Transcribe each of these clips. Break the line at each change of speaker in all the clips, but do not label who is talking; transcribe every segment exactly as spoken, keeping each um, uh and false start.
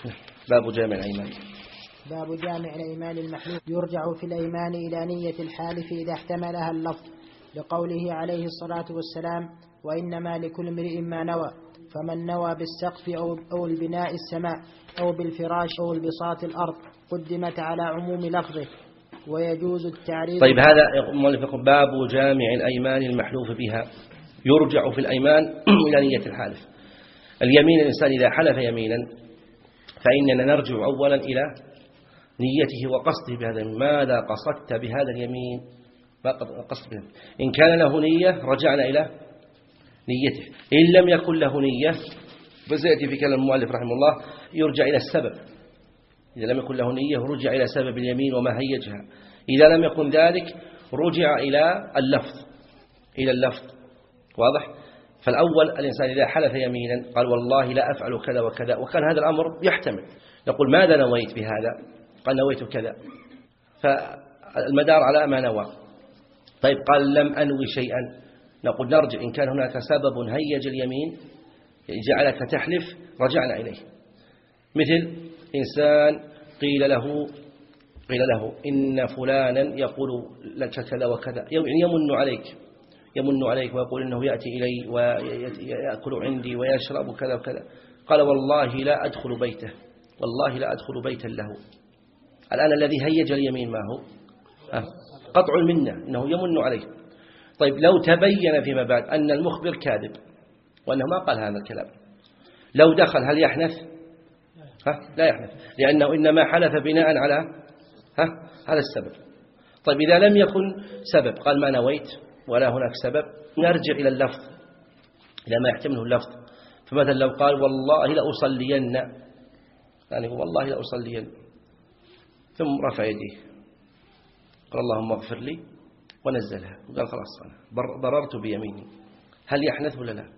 باب جامع الأيمان.
باب جامع الأيمان المحلوف. يرجع في الأيمان إلى نية الحالف إذا احتملها اللفظ، لقوله عليه الصلاة والسلام: وإنما لكل امرئ ما نوى، فمن نوى بالسقف أو, أو البناء السماء أو بالفراش أو البساط الأرض قدمت على عموم لفظه. ويجوز التعريض.
طيب، هذا باب جامع الأيمان المحلوف بها. يرجع في الأيمان إلى نية الحالف. اليمين، الإنسان إذا حلف يمينا فإننا نرجع أولا إلى نيته وقصده بهذا. ماذا قصدت بهذا اليمين؟ ما قصد به؟ إن كان له نية رجعنا إلى نيته. إن لم يكن له نية فسيأتي في كلام المؤلف رحمه الله يرجع إلى السبب. إذا لم يكن له نية رجع إلى سبب اليمين وما هيجها. إذا لم يكن ذلك رجع إلى اللفظ إلى اللفظ واضح؟ فالأول الإنسان إذا حلف يمينا قال والله لا أفعل كذا وكذا، وكان هذا الأمر يحتمل، نقول ماذا نويت بهذا؟ قال نويت كذا، فالمدار على ما نوى. طيب قال لم أنوي شيئا، نقول نرجع إن كان هناك سبب هيج اليمين جعلك تحلف رجعنا إليه. مثل إنسان قيل له قيل له إن فلانا يقول لك كذا وكذا، يعني يمن عليك يمن عليك ويقول إنه يأتي إلي ويأكل عندي ويشرب كذا وكذا. قال والله لا أدخل بيته، والله لا أدخل بيتا له. الآن الذي هيج اليمين ما هو؟ قطع المنة، إنه يمن عليه. طيب لو تبين فيما بعد أن المخبر كاذب وأنه ما قال هذا الكلام، لو دخل هل يحنث؟ ها؟ لا يحنث، لأنه إنما حلف بناء على ها؟ هذا السبب. طيب إذا لم يكن سبب، قال ما نويت ولا هناك سبب، نرجع إلى اللفظ إلى ما يحتمله اللفظ. فمثلا لو قال والله لأصلين، يعني والله لأصلين، ثم رفع يديه قال اللهم اغفر لي ونزلها وقال خلاص أنا بررت بيميني، هل يحنث ولا لا؟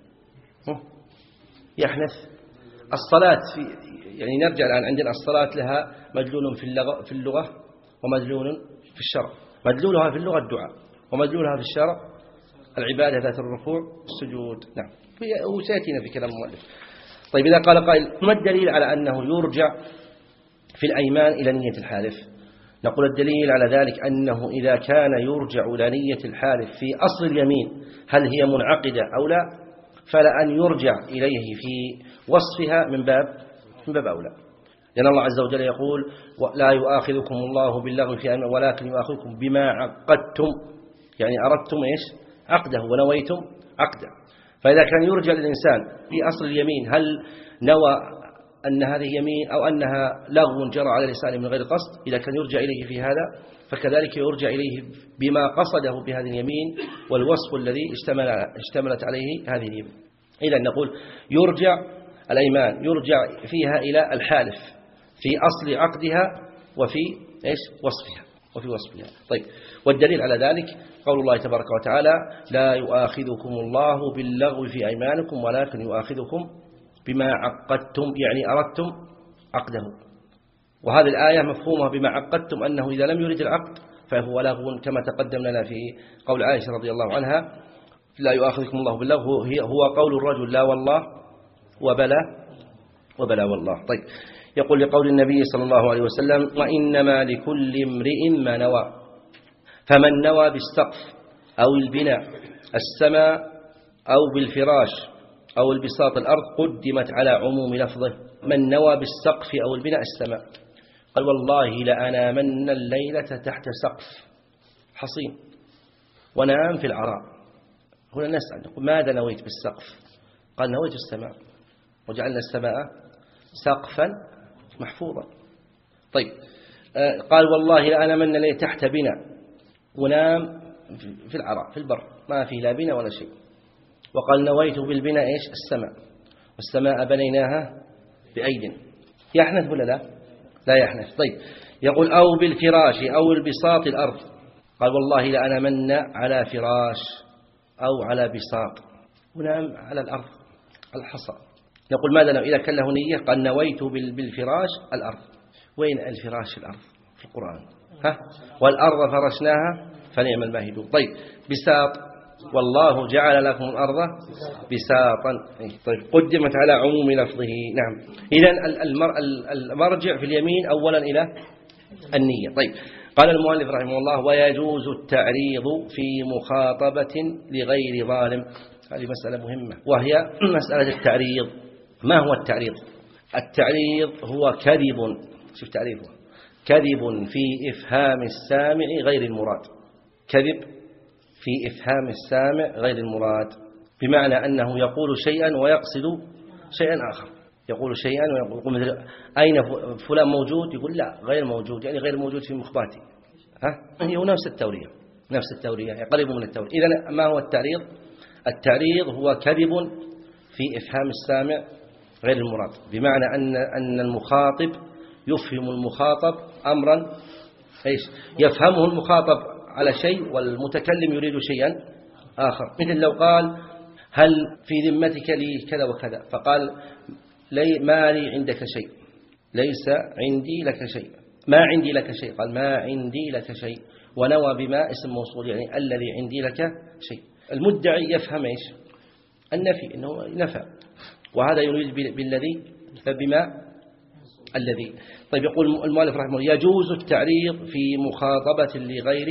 يحنث. الصلاة في يعني نرجع الآن عندنا الصلاة لها مدلول في اللغة في اللغة ومدلول في الشرع. مدلولها في اللغة الدعاء، ومدلولها في الشرع العبادة ذات الركوع والسجود. نعم، وسيأتينا في كلام المؤلف. طيب إذا قال قائل ما الدليل على أنه يرجع في الأيمان إلى نية الحالف؟ نقول الدليل على ذلك أنه إذا كان يرجع إلى نية الحالف في أصل اليمين هل هي منعقدة أو لا، فلا أن يرجع إليه في وصفها من باب من باب أولى. لأن الله عز وجل يقول لا يؤاخذكم الله باللغو في أيمانكم ولكن يؤاخذكم بما عقدتم، يعني أردتم إيش؟ عقده ونويتم عقده. فإذا كان يرجع للإنسان في أصل اليمين هل نوى أن هذه يمين أو أنها لغو جرى على لسانه من غير قصد، إذا كان يرجع إليه في هذا فكذلك يرجع إليه بما قصده بهذه اليمين والوصف الذي اشتمل اشتملت عليه هذه اليمين. إذا نقول يرجع الأيمان يرجع فيها إلى الحالف في أصل عقدها وفي إيش؟ وصفها وفي وصفها. طيب، والدليل على ذلك قول الله تبارك وتعالى لا يؤاخذكم الله باللغو في أيمانكم ولكن يؤاخذكم بما عقدتم، يعني أردتم عقده. وهذه الآية مفهومها بما عقدتم أنه إذا لم يرد العقد فهو لغو، كما تقدم لنا في قول عائشة رضي الله عنها لا يؤاخذكم الله باللغو هو قول الرجل لا والله وبلا وبلا والله. طيب، يقول لقول النبي صلى الله عليه وسلم وإنما لكل امرئ ما نوى، فمن نوى بالسقف أو البناء السماء أو بالفراش أو البساط الأرض قدمت على عموم لفظه. من نوى بالسقف أو البناء السماء قال والله لأنامن الليلة تحت سقف حصين ونام في العراء. هنا نسأل نقول ماذا نويت بالسقف؟ قال نويت السماء وجعلنا السماء سقفا محفوظا. طيب، قال والله لأنامن الليلة تحت بناء ونام في العراء في البر ما فيه لا بناء ولا شيء، وقال نويت بالبناء إيش؟ السماء، والسماء بنيناها بأيد. يحنث ولا لا؟ لا يحنث. طيب، يقول أو بالفراش أو البساط الأرض، قال والله لأنامن على فراش أو على بساط ونام على الأرض الحصى. نقول ماذا نوى؟ إذا كان له نية قال نويت بالفراش الأرض. وين الفراش الأرض في القرآن؟ ها؟ والأرض فرشناها فنعم الماهدون. طيب، بساط والله جعل لكم الأرض بساطا. طيب قدمت على عموم لفظه. نعم. إذن المرجع في اليمين أولا إلى النية. طيب قال المؤلف رحمه الله: ويجوز التعريض في مخاطبة لغير ظالم. هذه مسألة مهمة، وهي مسألة التعريض. ما هو التعريض؟ التعريض هو كذب، شوف تعريفه، كذب في إفهام السامع غير المراد. كذب في إفهام السامع غير المراد، بمعنى أنه يقول شيئا ويقصد شيئا آخر. يقول شيئا ويقول مثل أين فلان موجود، يقول لا غير موجود، يعني غير موجود في مخباتي. ها هي نفس التورية، نفس التورية، قريب من التورية. إذن ما هو التعريض؟ التعريض هو كذب في إفهام السامع غير المراد، بمعنى أن أن المخاطب يفهم المخاطب أمرا إيش يفهمه المخاطب على شيء والمتكلم يريد شيئا آخر. مثل لو قال: هل في ذمتك لي كذا وكذا، فقال: لي ما لي عندك شيء، ليس عندي لك شيء، ما عندي لك شيء، قال: ما عندي لك شيء، ونوى بما اسم موصول، يعني الذي عندي لك شيء. المدعي يفهم إيش النفي، إنه نفى، وهذا يريد بالذي فبما الذي. طيب يقول المؤلف رحمه الله: يجوز التعريض في مخاطبة لغير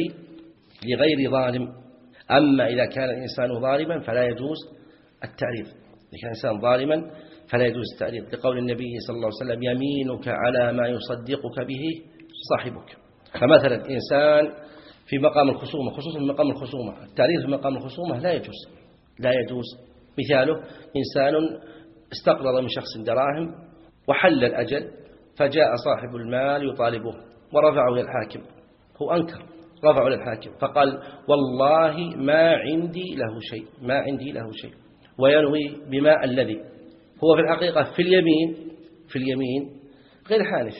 لغير ظالم. أما إذا كان الإنسان ظالما فلا يجوز التعريض. إذا كان الإنسان ظالما فلا يجوز التعريض، لقول النبي صلى الله عليه وسلم: يمينك على ما يصدقك به صاحبك. فمثلا إنسان في مقام الخصومة، خصوصا في مقام الخصومة، التعريض في مقام الخصومة لا يجوز، لا يجوز. مثاله: إنسان استقرض من شخص دراهم وحل الأجل، فجاء صاحب المال يطالبه ورفعه إلى الحاكم، هو أنكر، رفعه إلى الحاكم فقال: والله ما عندي له شيء، ما عندي له شيء، وينوي بما الذي. هو في الحقيقة في اليمين في اليمين غير حانث،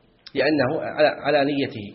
لأنه على نيته،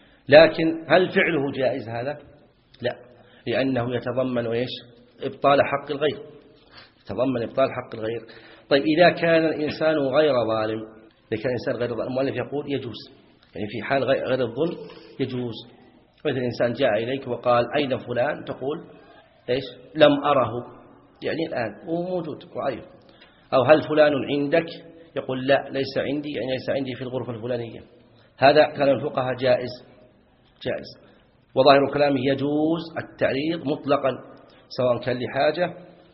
لكن هل فعله جائز هذا؟ لا، لأنه يتضمن إيش؟ إبطال حق الغير، يتضمن إبطال حق الغير. طيب إذا كان الإنسان غير ظالم، إذا كان الإنسان غير ظالم، المؤلف يقول يجوز، يعني في حال غير الظلم يجوز. مثل الإنسان جاء إليك وقال: أين فلان؟ تقول: إيش؟ لم أره، يعني الآن هو موجود وعارف. أو هل فلان عندك؟ يقول: لا ليس عندي، يعني ليس عندي في الغرفة الفلانية. هذا كلام الفقهاء جائز، جائز. وظاهر كلامه يجوز التعريض مطلقا، سواء كان لحاجة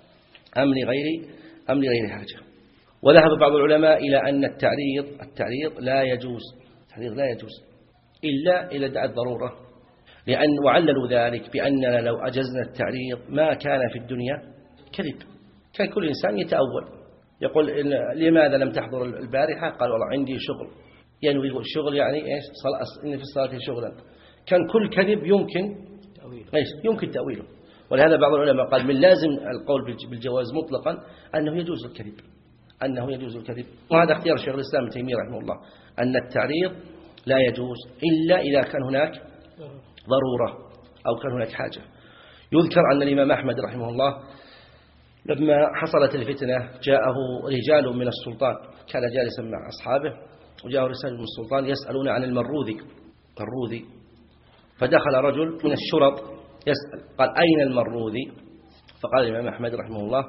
أم لغير أم لغير حاجة. وذهب بعض العلماء إلى أن التعريض التعريض لا يجوز، التعريض لا يجوز إلا إذا دعت ضرورة، لأن وعللوا ذلك بأننا لو أجزنا التعريض ما كان في الدنيا كذب، كان كل إنسان يتأول، يقول: لماذا لم تحضر البارحة؟ قال: والله عندي شغل، ينوي يعني الشغل يعني إيش؟ إن في الصلاة شغلا. كان كل كذب يمكن إيش؟ يمكن تأويله. ولهذا بعض العلماء قال: من لازم القول بالجواز مطلقا أنه يجوز الكذب، أنه يجوز الكذب. وهذا اختيار شيخ الإسلام ابن تيمية رحمه الله، أن التعريض لا يجوز إلا إذا كان هناك ضرورة أو كان هناك حاجة. يذكر أن الإمام أحمد رحمه الله لما حصلت الفتنة جاءه رجال من السلطان، كان جالسا مع أصحابه، وجاءه رسالة من السلطان يسألون عن المروذي الروذي، فدخل رجل من الشرط يسأل، قال: أين المروذي؟ فقال الإمام أحمد رحمه الله: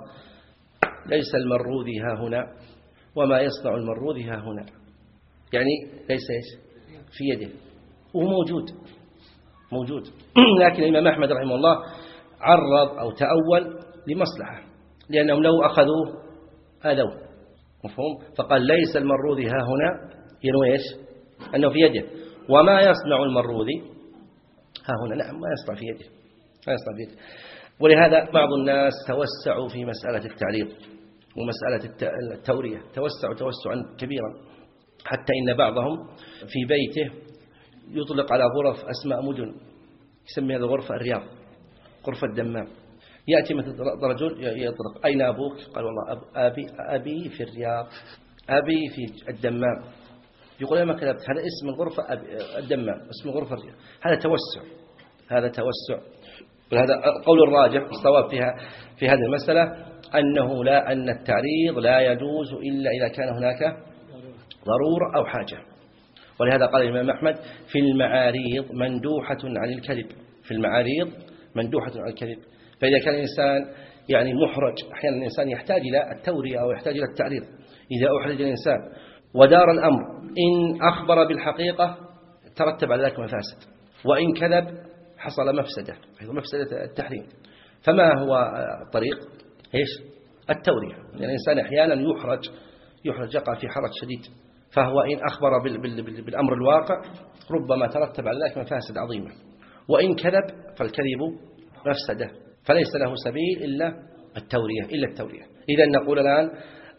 ليس المروذي ها هنا، وما يصنع المروذي ها هنا، يعني ليس إيش في يده، وهو موجود موجود لكن الإمام أحمد رحمه الله عرض أو تأول لمصلحة، لأنهم لو أخذوه آذوه، مفهوم؟ فقال: ليس المروذي ها هنا، ينوي إيش؟ أنه في يده، وما يصنع المروذي ها هنا، نعم ما يصنع في يده، ما يصنع في يده. ولهذا بعض الناس توسعوا في مسألة التعريض ومسألة التورية، توسعوا توسعا كبيرا، حتى إن بعضهم في بيته يطلق على غرف أسماء مدن، يسمي هذه الغرفة الرياض، غرفة الدمام. يأتي مثل رجل يطلق: أين أبوك؟ قال: والله أبي أبي في الرياض، أبي في الدمام. يقول: ما كذبت، هذا اسم الغرفة الدمام، اسم الغرفة الرياض. هذا توسع، هذا توسع. ولهذا قول الراجح الصواب فيها في هذه المسألة أنه لا أن التعريض لا يجوز إلا إذا كان هناك ضرورة أو حاجة. ولهذا قال الإمام أحمد: في المعاريض مندوحة عن الكذب، في المعاريض مندوحة عن الكذب. فإذا كان الإنسان يعني محرج، أحيانا الإنسان يحتاج إلى التورية أو يحتاج إلى التعريض. إذا أحرج الإنسان ودار الأمر إن أخبر بالحقيقة ترتب على ذلك مفاسد، وإن كذب حصل مفسدة، مفسدة التحريم. فما هو الطريق؟ إيش؟ التورية. يعني الإنسان أحيانا يحرج يحرج يقع في حرج شديد، فهو إن أخبر بالأمر الواقع ربما ترتب على ذلك مفاسد عظيمة، وإن كذب فالكذب مفسدة، فليس له سبيل إلا التورية إلا التورية. إذا نقول الآن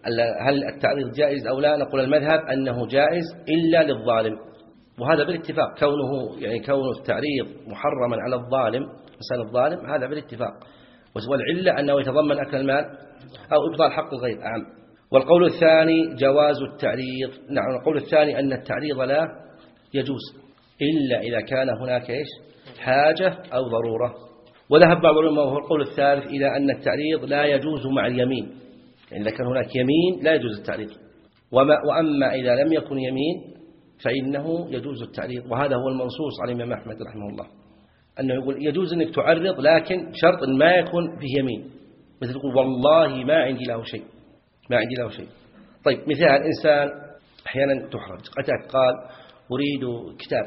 هل التعريض جائز أو لا؟ نقول المذهب أنه جائز إلا للظالم، وهذا بالاتفاق. كونه يعني كون التعريض محرما على الظالم إنسان الظالم هذا بالاتفاق، والعلة أنه يتضمن أكل المال أو إبطال حق الغير أعم. والقول الثاني جواز التعريض. نعم، القول الثاني أن التعريض لا يجوز إلا إذا كان هناك إيش؟ حاجة أو ضرورة. وذهب بعض العلماء وهو القول الثالث إلى أن التعريض لا يجوز مع اليمين، يعني إذا كان هناك يمين لا يجوز التعريض، وما وأما إذا لم يكن يمين فإنه يجوز التعريض. وهذا هو المنصوص على الإمام أحمد رحمه الله، أنه يقول يجوز أنك تعرض لكن شرط ما يكون فيه يمين، مثل يقول والله ما عندي له شيء، ما عندي له شيء. طيب مثال إنسان أحيانا تحرج، أتاك قال أريد كتاب،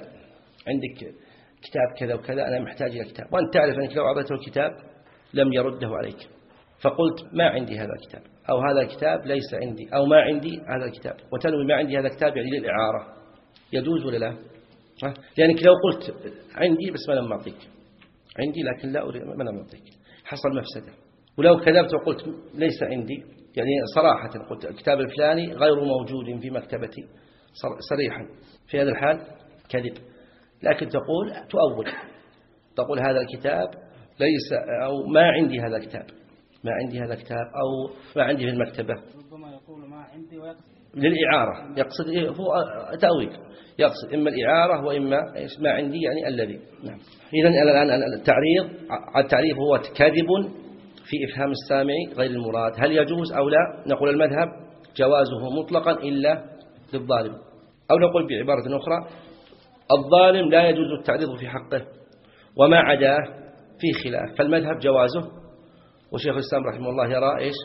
عندك كتاب كذا وكذا أنا محتاج إلى كتاب، وأنت تعرف أنك لو أعطيته الكتاب لم يرده عليك، فقلت ما عندي هذا الكتاب، أو هذا الكتاب ليس عندي، أو ما عندي هذا الكتاب، وتنوي ما عندي هذا الكتاب يعني للإعارة، يجوز ولا لا؟ لأنك لو قلت عندي بس ما لم أعطيك، عندي لكن لا أريد ما لم أعطيك، حصل مفسدة. ولو كذبت وقلت ليس عندي، يعني صراحة قلت الكتاب الفلاني غير موجود في مكتبتي صريحا، في هذا الحال كذب. لكن تقول تؤول، تقول هذا الكتاب ليس، أو ما عندي هذا الكتاب، ما عندي هذا الكتاب، أو ما عندي في المكتبة.
ربما يقول ما عندي ويقصد
للإعارة، يقصد إيه؟ هو تأويل، يقصد إما الإعارة وإما ما عندي يعني الذي. نعم. إذن الآن التعريض، التعريض هو كذب في إفهام السامع غير المراد. هل يجوز أو لا؟ نقول المذهب جوازه مطلقا إلا للظالم، أو نقول بعبارة أخرى الظالم لا يجوز التعريض في حقه، وما عداه في خلاف، فالمذهب جوازه، وشيخ الإسلام رحمه الله يرى إيش؟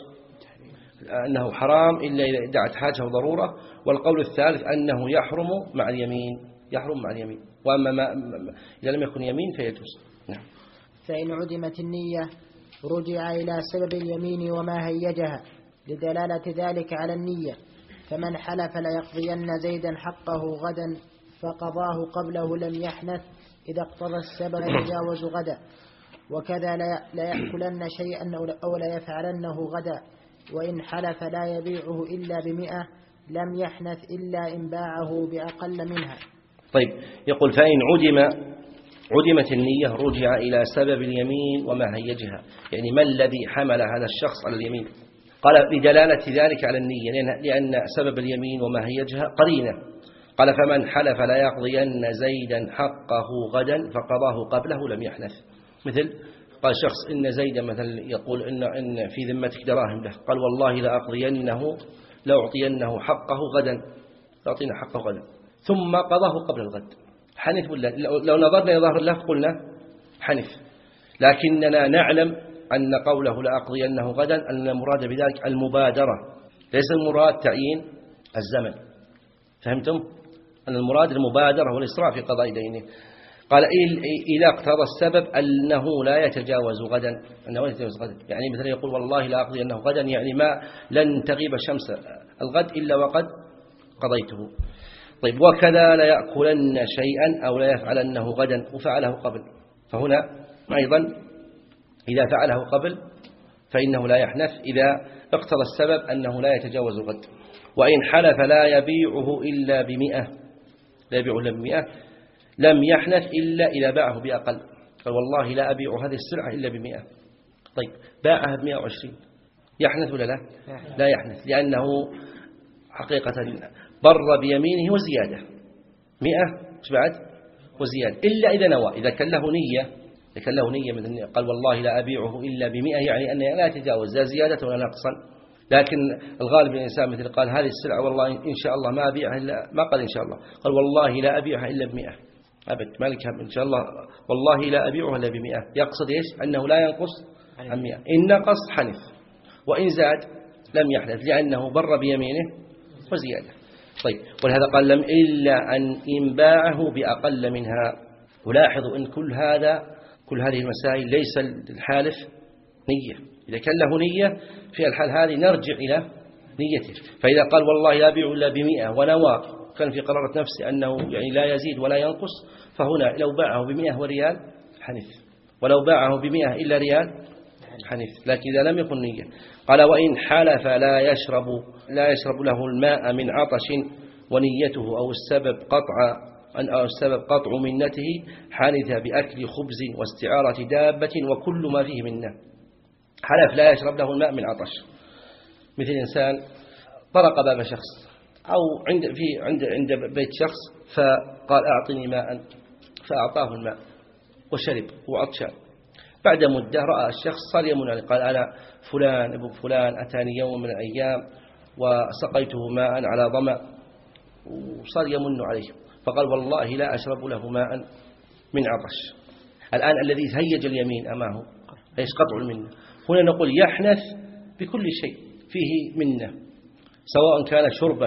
أنه حرام إلا إذا ادعت حاجة وضرورة. والقول الثالث أنه يحرم مع اليمين، يحرم مع اليمين، وأما ما إذا لم يكن يمين فيجوز. نعم.
فإن عدمت النية رجع إلى سبب اليمين وما هيجها لدلالة ذلك على النية، فمن حلف ليقضين زيدا حقه غدا فقضاه قبله لم يحنث إذا اقتضى السبب يتجاوز غدا، وكذا ليأكلن شيئا أو ليفعلنه غدا، وإن حلف لا يبيعه إلا بمئة لم يحنث إلا إن باعه بأقل منها.
طيب، يقول فإن عدم عدمت النية رجع إلى سبب اليمين وما هيجها، يعني ما الذي حمل هذا الشخص على اليمين؟ قال لدلالة ذلك على النية، لأن سبب اليمين وما هيجها قرينة. قال فمن حلف لا يقضين زيدا حقه غدا فقضاه قبله لم يحنث. مثل قال شخص إن زيدا مثلا يقول إن, إن في ذمتك دراهم له، قال والله لا أقضينه لو أعطينه حقه غدا، أعطينا حقه غدا، ثم قضاه قبل الغد، حنث ولا؟ لو نظرنا إلى ظاهر اللفظ قلنا حنث، لكننا نعلم أن قوله لا أقضينه غدا أن المراد بذلك المبادرة، ليس المراد تعيين الزمن. فهمتم؟ أن المراد المبادرة والإسراع في قضاء دينه. قال إذا اقتضى السبب أنه لا يتجاوز غدا، أنه لا يتجاوز غدا، يعني مثلا يقول والله لا أقضي أنه غدا، يعني ما لن تغيب شمس الغد إلا وقد قضيته. طيب، وكذا لا يأكلن شيئا أو لا يفعلنه غدا وفعله قبل، فهنا أيضا إذا فعله قبل فإنه لا يحنث إذا اقتضى السبب أنه لا يتجاوز غد. وإن حلف لا يبيعه إلا بمئة، لا يبيعه إلا بمئة لم يحنث إلا إذا باعه بأقل، قال والله لا أبيع هذه السلعة إلا بمئة. طيب، باعها بمئة وعشرين، يحنث ولا لا؟ لا يحنث، لأنه حقيقة بر بيمينه وزيادة، مئة بعد وزيادة، إلا إذا نوى، إذا كان له نية، إذا كان له نية مثل قال والله لا أبيعه إلا بمئة، يعني أنه لا يتجاوز لا زيادة ولا نقصا. لكن الغالب الإنسان مثل قال هذه السلعة والله إن شاء الله ما أبيعها إلا، ما قال إن شاء الله، قال والله لا أبيعها إلا بمئة، أبد مالك إن شاء الله والله لا أبيعها إلا بمئة، يقصد إيش؟ أنه لا ينقص عن مئة، إن نقص حنث، وإن زاد لم يحنث لأنه بر بيمينه وزيادة. طيب، ولهذا قال لم إلا أن إن باعه بأقل منها. ولاحظوا أن كل هذا كل هذه المسائل ليس الحالف نية. إذا كان له نية في الحال هذه نرجع إلى نيته. فإذا قال والله لا أبيع إلا بمئة ونوى كان في قرارة نفسه أنه يعني لا يزيد ولا ينقص، فهنا لو باعه بمئة وريال حنث، ولو باعه بمئة إلا ريال حنث. لكن إذا لم يكن نية قال وإن حلف لا يشرب لا يشرب له الماء من عطش ونيته أو السبب قطع أو السبب قطع منته حنث بأكل خبز واستعارة دابة وكل ما فيه منه. حلف لا يشرب له الماء من عطش، مثل إنسان طرق باب شخص أو عند في عند عند بيت شخص فقال أعطني ماء، فأعطاه الماء وشرب وعطشان. بعد مدة رأى الشخص صار يمن عليه، قال أنا فلان ابن فلان أتاني يوم من الأيام وسقيته ماء على ظمأ، وصار يمن عليه، فقال والله لا أشرب له ماء من عطش. الآن الذي هيج اليمين أمامه ايش؟ قطع المنة. هنا نقول يحنث بكل شيء فيه منة، سواء كان شربا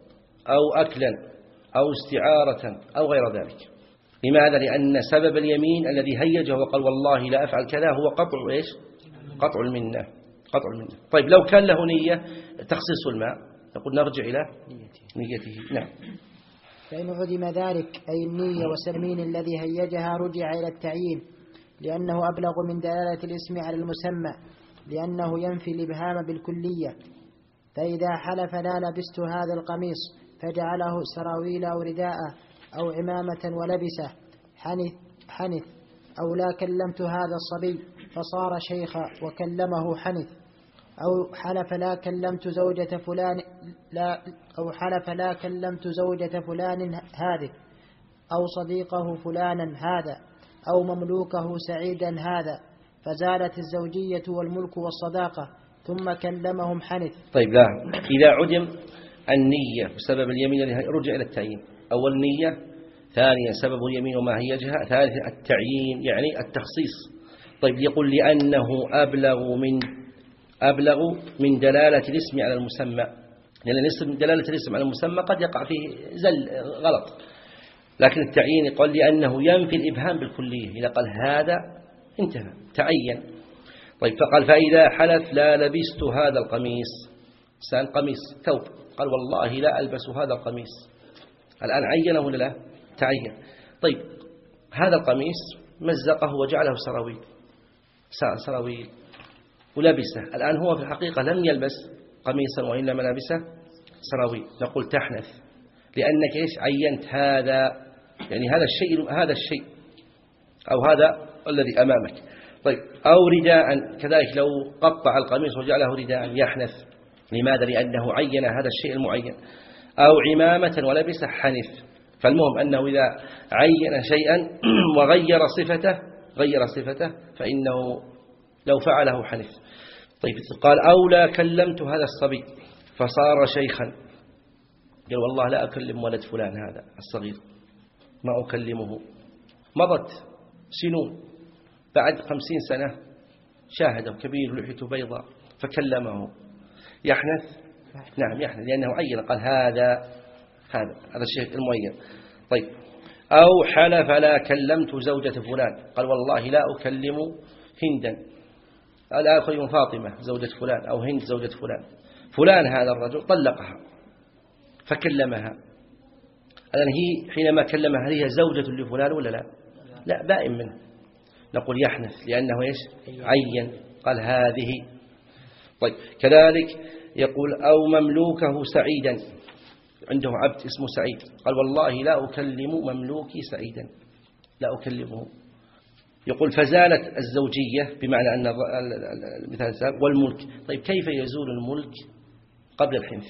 أو أكلا أو استعارة أو غير ذلك. لماذا؟ لأن سبب اليمين الذي هيجه وقال والله لا أفعل كذا هو قطع إيش؟ قطع المنة. قطع المنة. طيب لو كان له نية تخصيص الماء نقول نرجع إلى نيته. نعم.
فإن عدم ذلك أي النية والسلمين الذي هيجها رجع إلى التعيين، لأنه أبلغ من دلالة الاسم على المسمى، لأنه ينفي الإبهام بالكلية. فإذا حلف لا لبست هذا القميص فجعله سراويل أو رداء أو عمامة ولبسه حنث, حنث أو لا كلمت هذا الصبي فصار شيخا وكلمه حنث. أو حلف لا كلمت زوجة فلان لا أو حلف لا كلمت زوجة فلان هذه أو صديقه فلانا هذا أو مملوكه سعيدا هذا، فزالت الزوجية والملك والصداقة ثم كلمهم حنث.
طيب لا، إذا عدم النية بسبب اليمين رجع إلى التعيين. أول نية، ثانيا سبب اليمين وما هيجها، ثالثا التعيين يعني التخصيص. طيب يقول لأنه أبلغ من أبلغ من دلالة الاسم على المسمى، لأن دلالة الاسم على المسمى قد يقع فيه زل غلط، لكن التعيين يقول لأنه ينفي الإبهام بالكلية. إذا قال هذا انتهى تعين. طيب فقال فإذا حلف لا لبست هذا القميص، سان قميص ثوب، قال والله لا ألبس هذا القميص، الآن عينه ولا لا؟ تعين. طيب هذا القميص مزقه وجعله سراويل سراويل ولبسه، الآن هو في الحقيقة لم يلبس قميصا وإنما لبسه سراويل، نقول تحنث لأنك إيش؟ عينت هذا، يعني هذا الشيء هذا الشيء أو هذا الذي أمامك. طيب أو رداء كذلك، لو قطع القميص وجعله رداء يحنث. لماذا؟ لأنه عين هذا الشيء المعين. أو عمامة ولبس حنث. فالمهم أنه إذا عين شيئا وغير صفته غير صفته فإنه لو فعله حنث. طيب قال أو لا كلمت هذا الصبي فصار شيخا، قال والله لا أكلم ولد فلان هذا الصغير، ما أكلمه. مضت سنون، بعد خمسين سنة شاهده كبير ولحيته بيضاء فكلمه، يحنث؟ نعم يحنث، لأنه عين قال هذا هذا هذا الشيء المعين. طيب أو حلف لا كلمت زوجة فلان، قال والله لا أكلم هندا، لا أكلم فاطمة زوجة فلان أو هند زوجة فلان. فلان هذا الرجل طلقها فكلمها، الآن هي حينما كلمها هي زوجة لفلان ولا لا؟ لا، بائن منه. نقول يحنث لأنه إيش؟ عين، قال هذه. طيب كذلك يقول أو مملوكه سعيدا، عنده عبد اسمه سعيد، قال والله لا أكلم مملوكي سعيدا، لا أكلمه. يقول فزالت الزوجية بمعنى أن المثال ساب والملك. طيب كيف يزول الملك قبل الحنث؟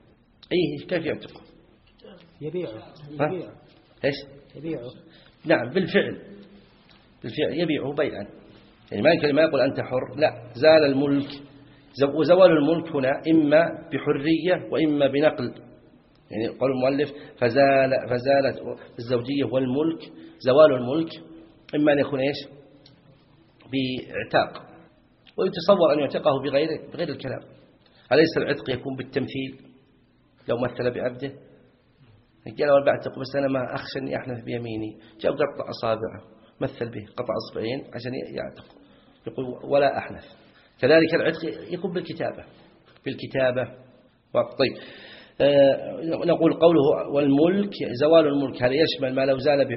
أيه كيف يعتق؟
يبيعه يبيعه
إيش؟
يبيعه.
نعم بالفعل بالفعل يبيعه بيعا، يعني ما يمكن ما يقول أنت حر، لا، زال الملك. وزوال الملك هنا إما بحرية وإما بنقل، يعني قول المؤلف فزال فزالت الزوجية والملك، زوال الملك إما أن يكون إيش؟ باعتاق ويتصور أن يعتقه بغير بغير الكلام. أليس العتق يكون بالتمثيل؟ لو مثل بعبده قال والبعد تقول بس أنا ما أخشى أني أحنث بيميني، جاء قطع أصابعه مثل به قطع أصبعين عشان يعتق، يقول ولا أحنث. كذلك العتق يكون بالكتابة بالكتابة. طيب آه نقول قوله والملك زوال الملك، هذا يشمل ما لو زال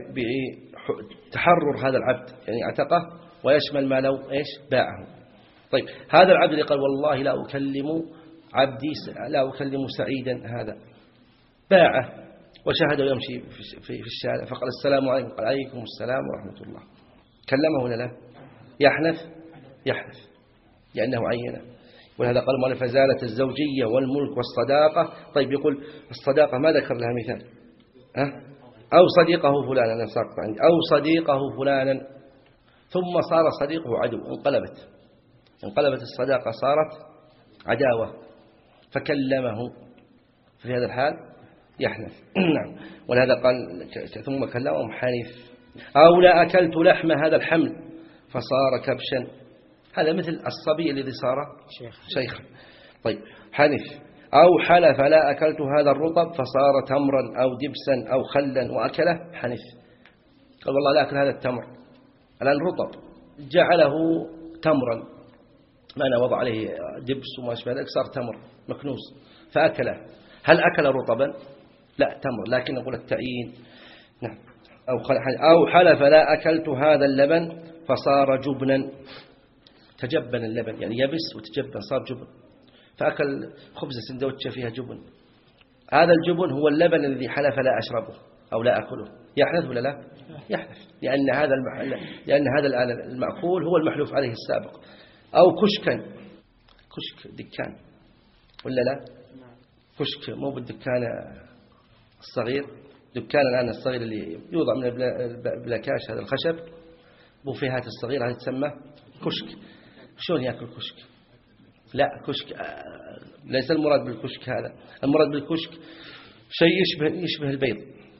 بتحرر هذا العبد يعني اعتقه، ويشمل ما لو إيش باعه. طيب هذا العبد اللي قال والله لا أكلم عبدي لا أكلم سعيدا، هذا باعه وشاهده يمشي في الشارع فقال السلام عليكم، قال عليكم السلام ورحمة الله، كلمه ولا لا؟ يحنث يحنث لأنه عينه. ولهذا قال المؤلف فزالت الزوجية والملك والصداقة. طيب يقول الصداقة ما ذكر لها مثال؟ أه؟ أو صديقه فلانا، أنا ساقط عندي أو صديقه فلانا، ثم صار صديقه عدو، انقلبت انقلبت الصداقة صارت عداوة فكلمه، في هذا الحال يحنث. نعم. ولهذا قال ثم كلمهم حنيف. أو لا أكلت لحم هذا الحمل فصار كبشا، هذا مثل الصبي الذي صار شيخا. طيب حنف. أو حلف لا أكلت هذا الرطب فصار تمرا أو دبسا أو خلا وأكله حنف، قال والله لا أكل هذا التمر، الآن رطب جعله تمرا، معنى وضع عليه دبس وما شابه ذلك صار تمر مكنوس فأكله. هل أكل رطبا؟ لا تمر، لكن نقول التعيين. نعم. أو أو حلف لا أكلت هذا اللبن فصار جبنا، تجبن اللبن يعني يبس وتجبن صار جبن، فأكل خبز سندوتشة فيها جبن، هذا الجبن هو اللبن الذي حلف لا أشربه أو لا أكله، يحنث ولا لا؟ يحنث، لأن هذا المحل لأن هذا الآن المأكول هو المحلوف عليه السابق. أو كشكا، كشك دكان ولا لا؟ كشك مو بالدكان الصغير، دكان الآن الصغير اللي يوضع من البلاكاش هذا الخشب بوفيهات الصغيرة هذه تسمى كشك. شلون يأكل كشك؟ لا كشك ليس المراد بالكشك هذا، المراد بالكشك شيء يشبه يشبه البيض،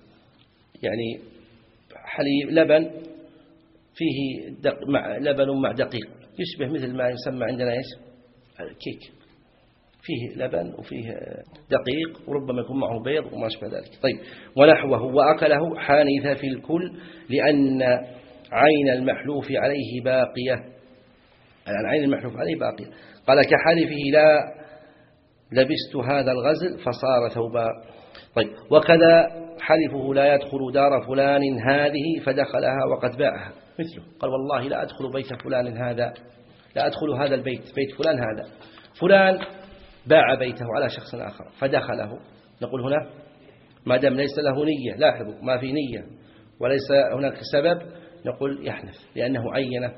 يعني حليب لبن فيه دق مع لبن مع دقيق، يشبه مثل ما يسمى عندنا ايش؟ كيك، فيه لبن وفيه دقيق وربما يكون معه بيض وما شابه ذلك. طيب ونحوه وأكله حانث في الكل لأن عين المحلوف عليه باقية، الآن عين المحلوف عليه باقية. قال كحلفه لا لبست هذا الغزل فصار ثوبا. طيب وكذا حلفه لا يدخل دار فلان هذه فدخلها وقد باعها، مثله قال والله لا أدخل بيت فلان هذا، لا أدخل هذا البيت بيت فلان هذا، فلان باع بيته على شخص آخر فدخله، نقول هنا ما دام ليس له نية، لاحظوا ما في نية وليس هناك سبب، نقول يحنث لأنه عينه.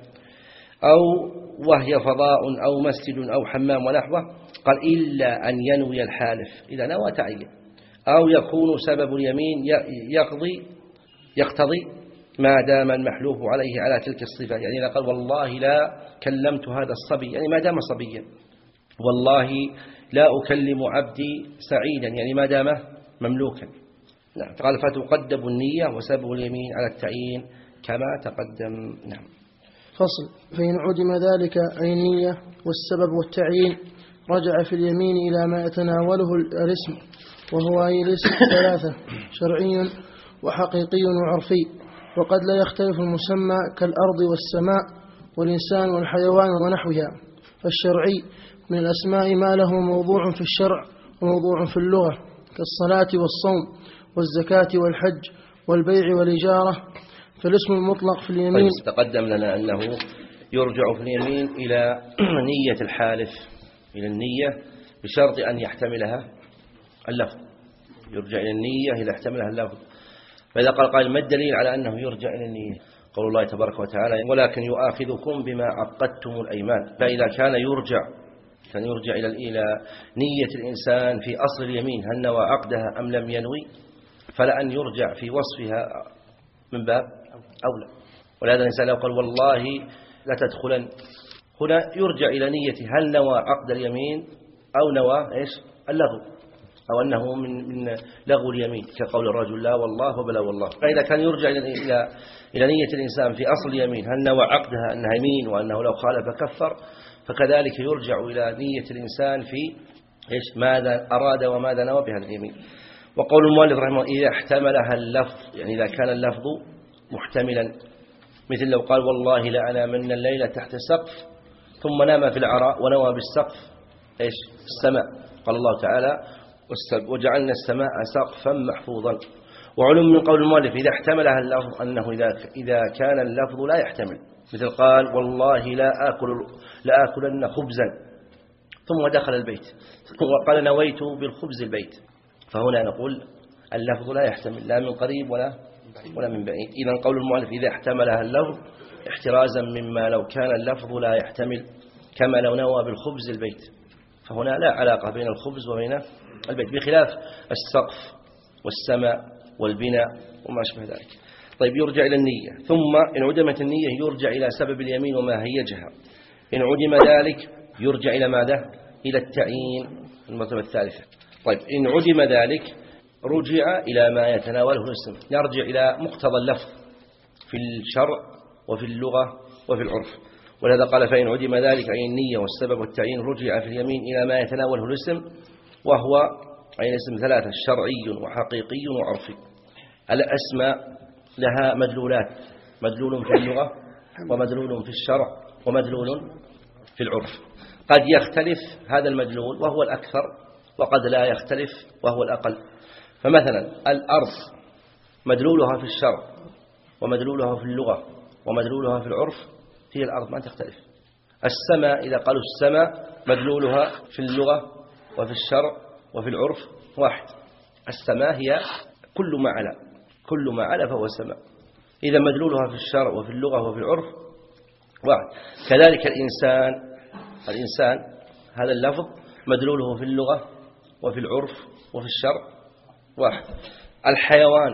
أو وهي فضاء أو مسجد أو حمام ونحوه، قال إلا أن ينوي الحالف إذا نوى تعين، أو يكون سبب اليمين يقضي يقتضي ما دام المحلوف عليه على تلك الصفة، يعني إذا قال والله لا كلمت هذا الصبي يعني ما دام صبيا، والله لا أكلم عبدي سعيدا يعني ما دام مملوكا. نعم. قال فتقدم النية وسبب اليمين على التعيين كما تقدم. نعم.
فصل. فإن عدم ذلك أي النية والسبب والتعيين رجع في اليمين إلى ما يتناوله الاسم، وهو أي الاسم ثلاثة: شرعي وحقيقي وعرفي، وقد لا يختلف المسمى كالأرض والسماء والإنسان والحيوان ونحوها. فالشرعي من الأسماء ما له موضوع في الشرع وموضوع في اللغة كالصلاة والصوم والزكاة والحج والبيع والإجارة، فالاسم المطلق في اليمين.
طيب تقدم لنا أنه يرجع في اليمين إلى نية الحالف، إلى النية بشرط أن يحتملها اللفظ، يرجع إلى النية إذا احتملها اللفظ. فإذا قال قائل ما الدليل على أنه يرجع إلى النية؟ قول الله تبارك وتعالى ولكن يؤاخذكم بما عقدتم الأيمان. فإذا كان يرجع كان يرجع إلى نية الإنسان في أصل اليمين هل نوى عقدها أم لم ينوي، فلأن يرجع في وصفها من باب أولى. ولهذا الإنسان لو قال والله لا تدخلن، هنا يرجع إلى نيته هل نوى عقد اليمين أو نوى إيش اللغو، أو أنه من من لغو اليمين كقول الرجل لا والله وبلا والله. فإذا كان يرجع إلى إلى إلى نية الإنسان في أصل اليمين هل نوى عقدها أنها يمين وأنه لو خالف كفر، فكذلك يرجع إلى نية الإنسان في إيش ماذا أراد وماذا نوى بهذا اليمين. وقول المؤلف رحمه الله إذا احتملها اللفظ، يعني إذا كان اللفظ محتملا، مثل لو قال والله لأنامن الليلة تحت سقف ثم نام في العراء ونوى بالسقف إيش السماء، قال الله تعالى وجعلنا السماء سقفا محفوظا. وعلم من قول المؤلف إذا احتملها اللفظ أنه إذا إذا كان اللفظ لا يحتمل، مثل قال والله لا آكل لا آكلن خبزا ثم دخل البيت وقال نويت بالخبز البيت، فهنا نقول اللفظ لا يحتمل لا من قريب ولا ولا من بعيد. إذا قول المؤلف إذا احتملها اللفظ احترازا مما لو كان اللفظ لا يحتمل، كما لو نوى بالخبز البيت، فهنا لا علاقة بين الخبز وبين البيت، بخلاف السقف والسماء والبناء وما أشبه ذلك. طيب يرجع إلى النية، ثم إن عدمت النية يرجع إلى سبب اليمين وما هيجها. إن عدم ذلك يرجع إلى ماذا؟ إلى التعيين، المرتبة الثالثة. طيب إن عدم ذلك رجع إلى ما يتناوله الاسم، نرجع إلى مقتضى اللفظ في الشرع وفي اللغة وفي العرف. ولهذا قال فإن عدم ذلك أي النية والسبب والتعيين رجع في اليمين إلى ما يتناوله الاسم، وهو أي الاسم ثلاثة: شرعي وحقيقي وعرفي. الأسماء لها مدلولات، مدلول في اللغة ومدلول في الشرع ومدلول في العرف. قد يختلف هذا المدلول وهو الأكثر، وقد لا يختلف وهو الأقل. فمثلا الأرض مدلولها في الشرع ومدلولها في اللغة ومدلولها في العرف هي الأرض ما تختلف. السماء إذا قالوا السماء مدلولها في اللغة وفي الشرع وفي العرف واحد، السماء هي كل ما علا، كل ما علا فهو السماء. إذا مدلولها في الشرع وفي اللغة وفي العرف واحد. كذلك الإنسان، الإنسان هذا اللفظ مدلوله في اللغة وفي العرف وفي الشرع واحد. الحيوان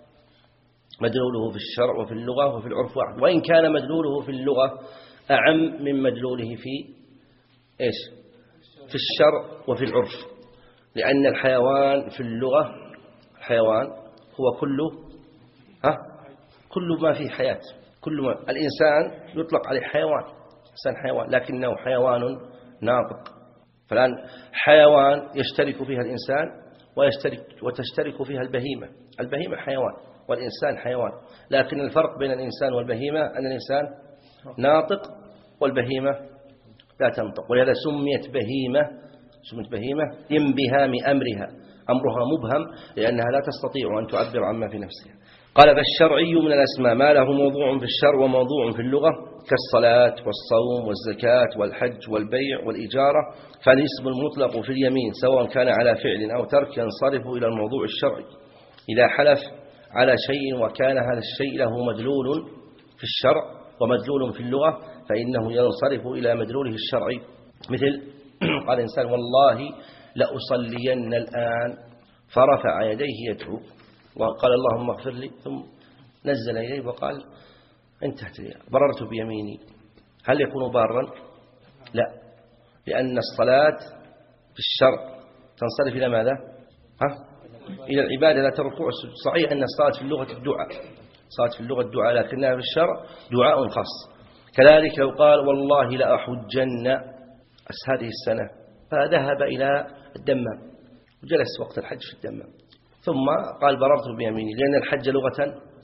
مدلوله في الشرع وفي اللغة وفي العرف واحد، وإن كان مدلوله في اللغة أعم من مدلوله في إيش في الشرع وفي العرف، لأن الحيوان في اللغة الحيوان هو كله ها كل ما فيه حياة، كل ما الإنسان يطلق عليه حيوان، إنسان حيوان لكنه حيوان ناطق. فالآن حيوان يشترك فيها الإنسان ويشترك وتشترك فيها البهيمة، البهيمة حيوان والإنسان حيوان، لكن الفرق بين الإنسان والبهيمة أن الإنسان ناطق والبهيمة لا تنطق، ولهذا سميت بهيمة، سميت بهيمة لانبهام أمرها، أمرها مبهم لأنها لا تستطيع أن تعبر عما في نفسها. قال فالشرعي من الأسماء ما له موضوع في الشرع وموضوع في اللغة كالصلاة والصوم والزكاة والحج والبيع والإجارة، فالاسم المطلق في اليمين سواء كان على فعل أو ترك ينصرف إلى الموضوع الشرعي إذا حلف على شيء وكان هذا الشيء له مدلول في الشرع ومدلول في اللغة فإنه ينصرف إلى مدلوله الشرعي. مثل قال إنسان والله لأصلين الآن، فرفع يديه يدعو وقال اللهم اغفر لي، ثم نزل إليه وقال انتهت لي بررت بيميني، هل يكون بارا؟ لا، لأن الصلاة في الشرع تنصرف إلى ماذا؟ ها؟ إلى العبادة لا الركوع والسجود. صحيح أن الصلاة في اللغة الدعاء، صلاة في اللغة الدعاء، لكنها في الشرع دعاء خاص. كذلك لو قال والله لأحجن هذه السنة، فذهب إلى الدمام وجلس وقت الحج في الدمام، ثم قال بررت بيميني، لأن الحج لغة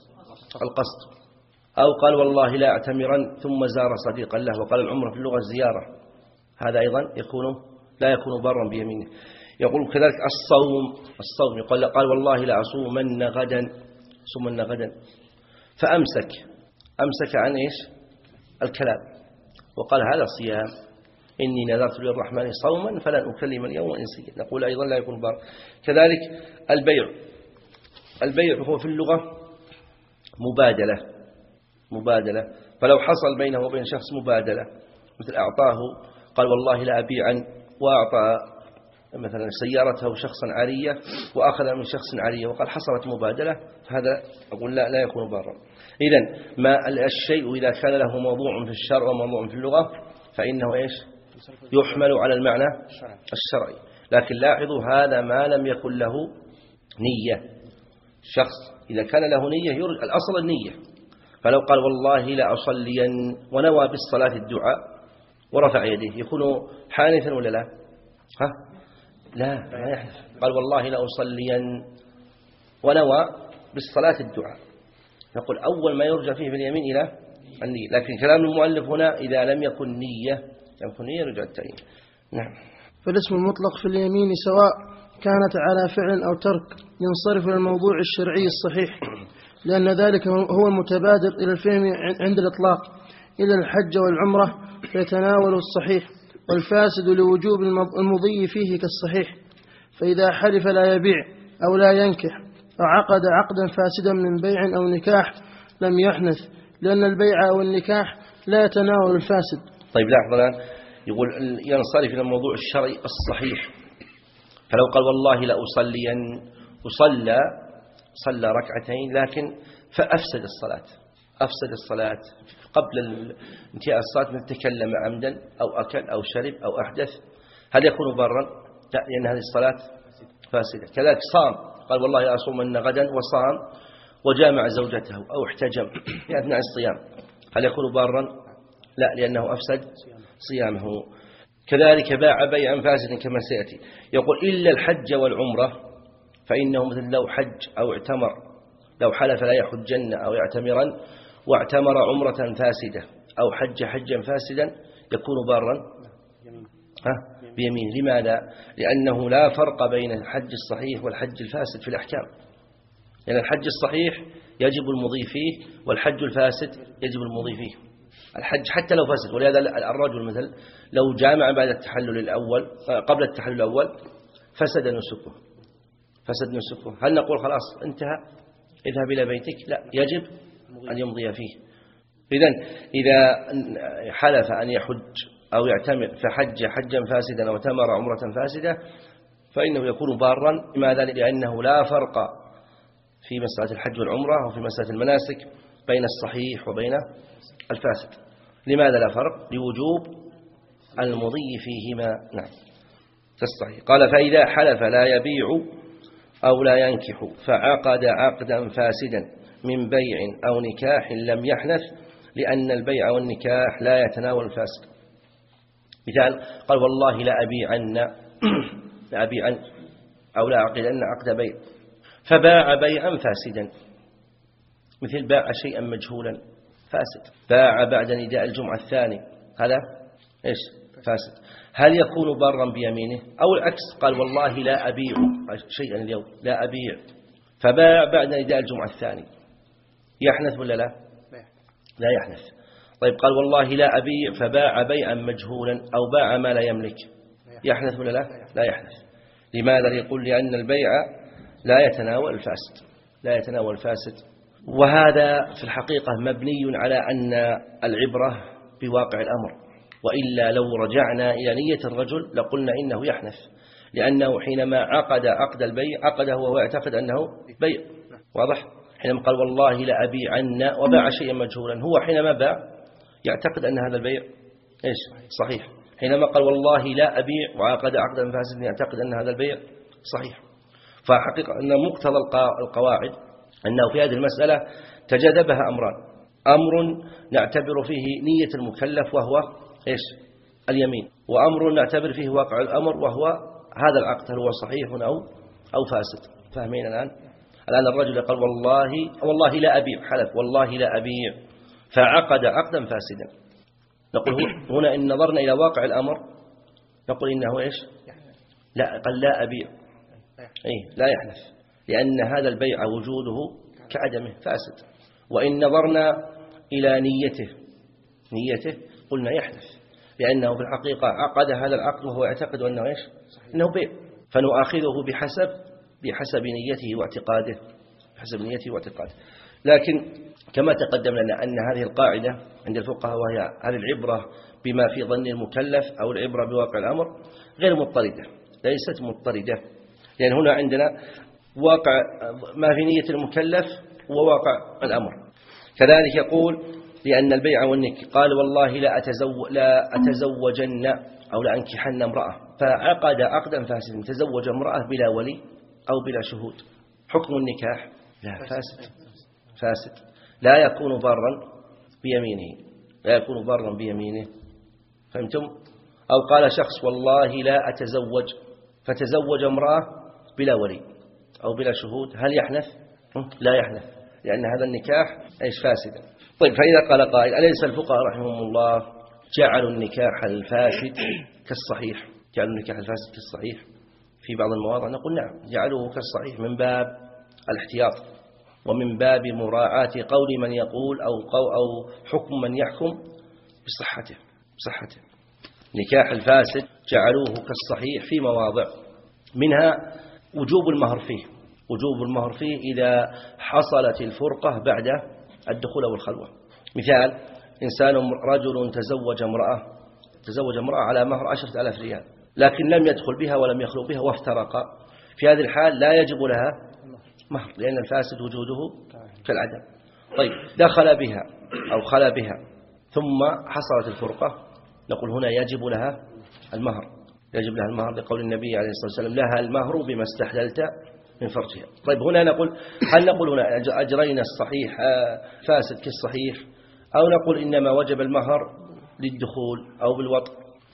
القصد. أو قال والله لا أعتمرن ثم زار صديقا له، وقال العمر في اللغة الزيارة، هذا أيضا يكون لا يكون برا بيمينه. يقول كذلك الصوم، الصوم يقول قال والله لا أصومن غدا، صومن غدا، فأمسك أمسك عن إيش الكلام وقال هذا صيام، إني نذرت للرحمن صوما فلن أكلم اليوم إنسيا، نقول أيضا لا يكون بار. كذلك البيع، البيع هو في اللغة مبادلة، مبادلة، فلو حصل بينه وبين شخص مبادلة مثل أعطاه قال والله لا أبيعا، وأعطى مثلا سيارته شخصا عارية وأخذ من شخص عارية وقال حصلت مبادلة، فهذا أقول لا لا يكون بارا. إذن ما الشيء إذا كان له موضوع في الشرع وموضوع في اللغة فإنه إيش يحمل على المعنى الشرعي. لكن لاحظوا هذا ما لم يكن له نية. شخص إذا كان له نية الأصل النية، فلو قال والله لا أصلين ونوى بالصلاة الدعاء ورفع يديه يكون حانثا ولا لا؟ ها؟ لا ما يحلف. قال والله لأصلين ونوى بالصلاة الدعاء، نقول أول ما يرجع فيه باليمين إلى النية، لكن كلام المؤلف هنا إذا لم يكن نية لم يكن نية رجع التعيين. نعم.
فالاسم المطلق في اليمين سواء كانت على فعل أو ترك ينصرف إلى الموضوع الشرعي الصحيح، لأن ذلك هو المتبادر إلى الفهم عند الإطلاق إلى الحج والعمرة فيتناول الصحيح، والفاسد لوجوب المضي فيه كالصحيح. فإذا حلف لا يبيع أو لا ينكح فعقد عقدا فاسدا من بيع أو نكاح لم يحنث، لأن البيع أو النكاح لا يتناول الفاسد.
طيب لاحظ الآن يقول ينصرف إلى الموضوع الشرعي الصحيح، فلو قال والله لأصلين وصلى صلى ركعتين لكن فأفسد الصلاة، أفسد الصلاة قبل انتهاء الصلاة من تكلم عمدا أو أكل أو شرب أو أحدث، هل يكون برا؟ لا، لأن هذه الصلاة فاسدة. كذلك صام، قال والله أصومن غدا وصام وجامع زوجته أو احتجم في أثناء الصيام، هل يكون بارا؟ لا، لأنه أفسد صيامه. كذلك باع بيعا فاسدا كما سيأتي. يقول إلا الحج والعمرة فإنه مثل لو حج أو اعتمر، لو حلف لا يحجن أو يعتمرا واعتمر عمرة فاسدة أو حج حجا فاسدا يكون بارا ها بيمين. لماذا؟ لأنه لا فرق بين الحج الصحيح والحج الفاسد في الأحكام، لأن الحج الصحيح يجب المضي فيه والحج الفاسد يجب المضي فيه. الحج حتى لو فاسد، ولهذا الرجل مثل لو جامع بعد التحلل الأول قبل التحلل الأول فسد نسكه، فسد نسكه، هل نقول خلاص انتهى اذهب إلى بيتك؟ لا، يجب أن يمضي فيه. إذن إذا حلف أن يحج أو يعتمر فحج حجا فاسدا أو تمر عمرة فاسدة فإنه يكون بارا. لماذا؟ لأنه لا فرق في مسألة الحج والعمرة وفي مسألة المناسك بين الصحيح وبين الفاسد. لماذا لا فرق؟ لوجوب المضي فيهما. نعم تصحيح. قال فإذا حلف لا يبيع أو لا ينكح فعقد عقدا فاسدا من بيع أو نكاح لم يحنث، لأن البيع والنكاح لا يتناول الفاسد. مثال قال والله لا أبيعن لا أبيعن أو لا أعقدن عقد بيع، فباع بيعا فاسدا، مثل باع شيئا مجهولا فاسد، باع بعد نداء الجمعة الثاني، هذا إيش؟ فاسد. هل يكون برا بيمينه؟ أو العكس، قال والله لا أبيع شيئا اليوم، لا أبيع، فباع بعد نداء الجمعة الثاني، يحنث ولا لا؟ لا يحنث. طيب قال والله لا أبيع فباع بيعا مجهولا أو باع ما لا يملك، يحنث ولا لا؟ لا يحنث. لماذا؟ يقول لأن البيع لا يتناول الفاسد، لا يتناول الفاسد. وهذا في الحقيقة مبني على أن العبرة بواقع الأمر، وإلا لو رجعنا إلى نية الرجل لقلنا إنه يحنث، لأنه حينما عقد عقد البيع عقده وهو يعتقد أنه بيع، واضح؟ حينما قال والله لا أبيعن وباع شيئا مجهولا، هو حينما باع يعتقد أن هذا البيع إيش؟ صحيح. حينما قال والله لا أبيع وعقد عقدا فاسدا يعتقد أن هذا البيع صحيح. فحقيقة أن مقتضى القواعد أنه في هذه المسألة تجاذبها أمران، أمر نعتبر فيه نية المكلف وهو إيش؟ اليمين، وأمر نعتبر فيه واقع الأمر وهو هذا العقد هل هو صحيح أو أو فاسد. فاهمين الآن؟ الآن الرجل قال والله والله لا أبيع، حلف والله لا أبيع فعقد عقدا فاسدا، نقول هنا إن نظرنا إلى واقع الأمر نقول إنه إيش؟ لا، قال لا أبيع، إيه لا يحنث، لأن هذا البيع وجوده كعدمه فاسد. وإن نظرنا إلى نيته نيته قلنا يحنث، لأنه في الحقيقة عقد هذا العقد وهو يعتقد أنه إيش؟ إنه بيع، فنؤاخذه بحسب بحسب نيته واعتقاده، بحسب نيته واعتقاده. لكن كما تقدم لنا أن هذه القاعدة عند الفقهاء وهي هل العبرة بما في ظن المكلف أو العبرة بواقع الأمر غير مضطردة، ليست مضطردة، لأن هنا عندنا واقع ما في نية المكلف وواقع الأمر. كذلك يقول لأن البيع والنكاح، قال والله لا أتزوج لا أتزوجن أو لا أنكحن امرأة، فعقد عقدا فاسدا، تزوج امرأة بلا ولي أو بلا شهود، حكم النكاح لا فاسد، فاسد لا يكون بارا بيمينه، لا يكون بارا بيمينه. فهمتم؟ أو قال شخص والله لا أتزوج، فتزوج امرأة بلا ولي أو بلا شهود، هل يحنث؟ لا يحنث، لأن هذا النكاح إيش فاسد. طيب فإذا قال قائل أليس الفقهاء رحمهم الله جعلوا النكاح الفاسد كالصحيح، جعلوا النكاح الفاسد كالصحيح في بعض المواضع؟ نقول نعم، جعلوه كالصحيح من باب الاحتياط ومن باب مراعاة قول من يقول أو قول أو حكم من يحكم بصحته بصحته. نكاح الفاسد جعلوه كالصحيح في مواضع، منها وجوب المهر فيه، وجوب المهر فيه إذا حصلت الفرقة بعد الدخول والخلوة. مثال إنسان رجل تزوج امرأة تزوج امرأة على مهر عشرة آلاف ريال، لكن لم يدخل بها ولم يخلو بها وافترقا، في هذه الحال لا يجب لها مهر، لأن الفاسد وجوده كالعدم. طيب دخل بها أو خلا بها ثم حصلت الفرقة، نقول هنا يجب لها المهر، يجب لها المهر لقول النبي عليه الصلاة والسلام لها المهر بما استحللت من فرجها. طيب هنا نقول هل نقول هنا أجرينا الصحيح فاسد كالصحيح، أو نقول إنما وجب المهر للدخول أو بالوطء؟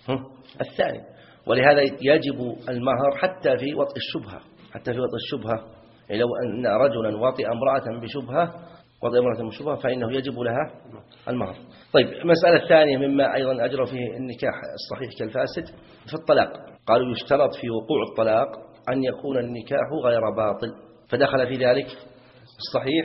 الثاني. ولهذا يجب المهر حتى في وطء الشبهة، حتى في وطء الشبهة، يعني لو أن رجلا وطئ امرأة بشبهة وطئ امرأة بشبهة فإنه يجب لها المهر. طيب المسألة الثانية مما أيضا أجرى فيه النكاح الصحيح كالفاسد في الطلاق، قالوا يشترط في وقوع الطلاق أن يكون النكاح غير باطل، فدخل في ذلك الصحيح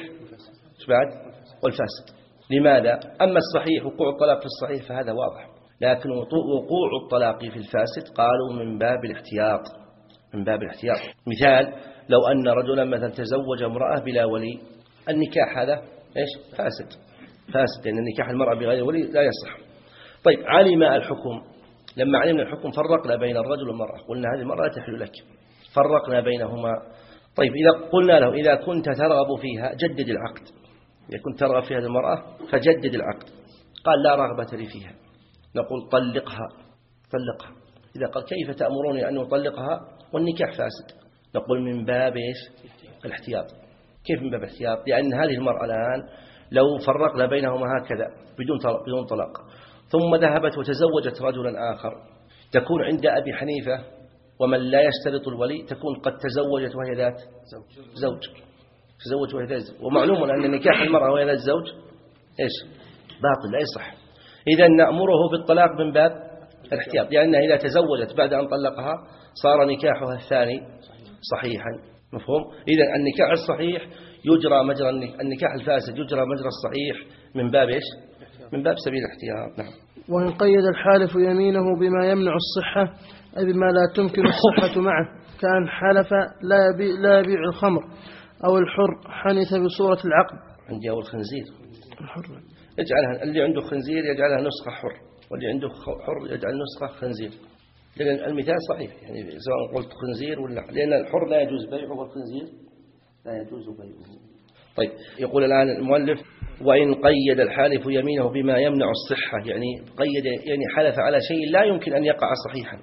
بعد والفاسد. لماذا؟ أما الصحيح وقوع الطلاق في الصحيح فهذا واضح، لكن وقوع الطلاق في الفاسد قالوا من باب الاحتياط، من باب الاحتياط. مثال لو أن رجلا مثلا تزوج امرأة بلا ولي، النكاح هذا إيش؟ فاسد فاسد، لأن النكاح المرأة بغير ولي لا يصح. طيب علم الحكم، لما علمنا الحكم فرقنا بين الرجل والمرأة، قلنا هذه المرأة تحل لك، فرقنا بينهما. طيب إذا قلنا له إذا كنت ترغب فيها جدد العقد، إذا كنت ترغب في هذه المرأة فجدد العقد، قال لا رغبة لي فيها، نقول طلقها طلقها. إذا قال كيف تأمروني أن أطلقها والنكاح فاسد، نقول من باب إيش؟ الاحتياط. كيف من باب الاحتياط؟ لأن هذه المرأة الآن لو فرقنا بينهما هكذا بدون طلاق بدون طلاق ثم ذهبت وتزوجت رجلا آخر، تكون عند أبي حنيفة ومن لا يشترط الولي تكون قد تزوجت وهي ذات زوج تزوج وهي ذات زوج، ومعلوم أن نكاح المرأة وهي ذات زوج إيش؟ باطل لا يصح. إذا نأمره بالطلاق من باب الاحتياط، لأنها إذا تزوجت بعد أن طلقها صار نكاحها الثاني صحيحا. مفهوم؟ إذا النكاح الصحيح يجرى مجرى النكاح الفاسد يجرى مجرى الصحيح من باب إيش؟ من باب سبيل الاحتياط. نعم.
وإن قيد الحالف يمينه بما يمنع الصحة أي بما لا تمكن الصحة معه، كأن حلف لا يبيع, لا يبيع الخمر، أو الحر حنث بصورة العقد.
عندي أول خنزير
الحر
يجعلها، اللي عنده خنزير يجعلها نسخة حر، واللي عنده حر يجعل نسخة خنزير، لأن المثال صحيح، يعني سواء قلت خنزير ولا، لأن الحر لا يجوز بيعه والخنزير لا يجوز بيعه. طيب يقول الآن المؤلف وإن قيد الحالف يمينه بما يمنع الصحة، يعني قيد يعني حلف على شيء لا يمكن أن يقع صحيحا،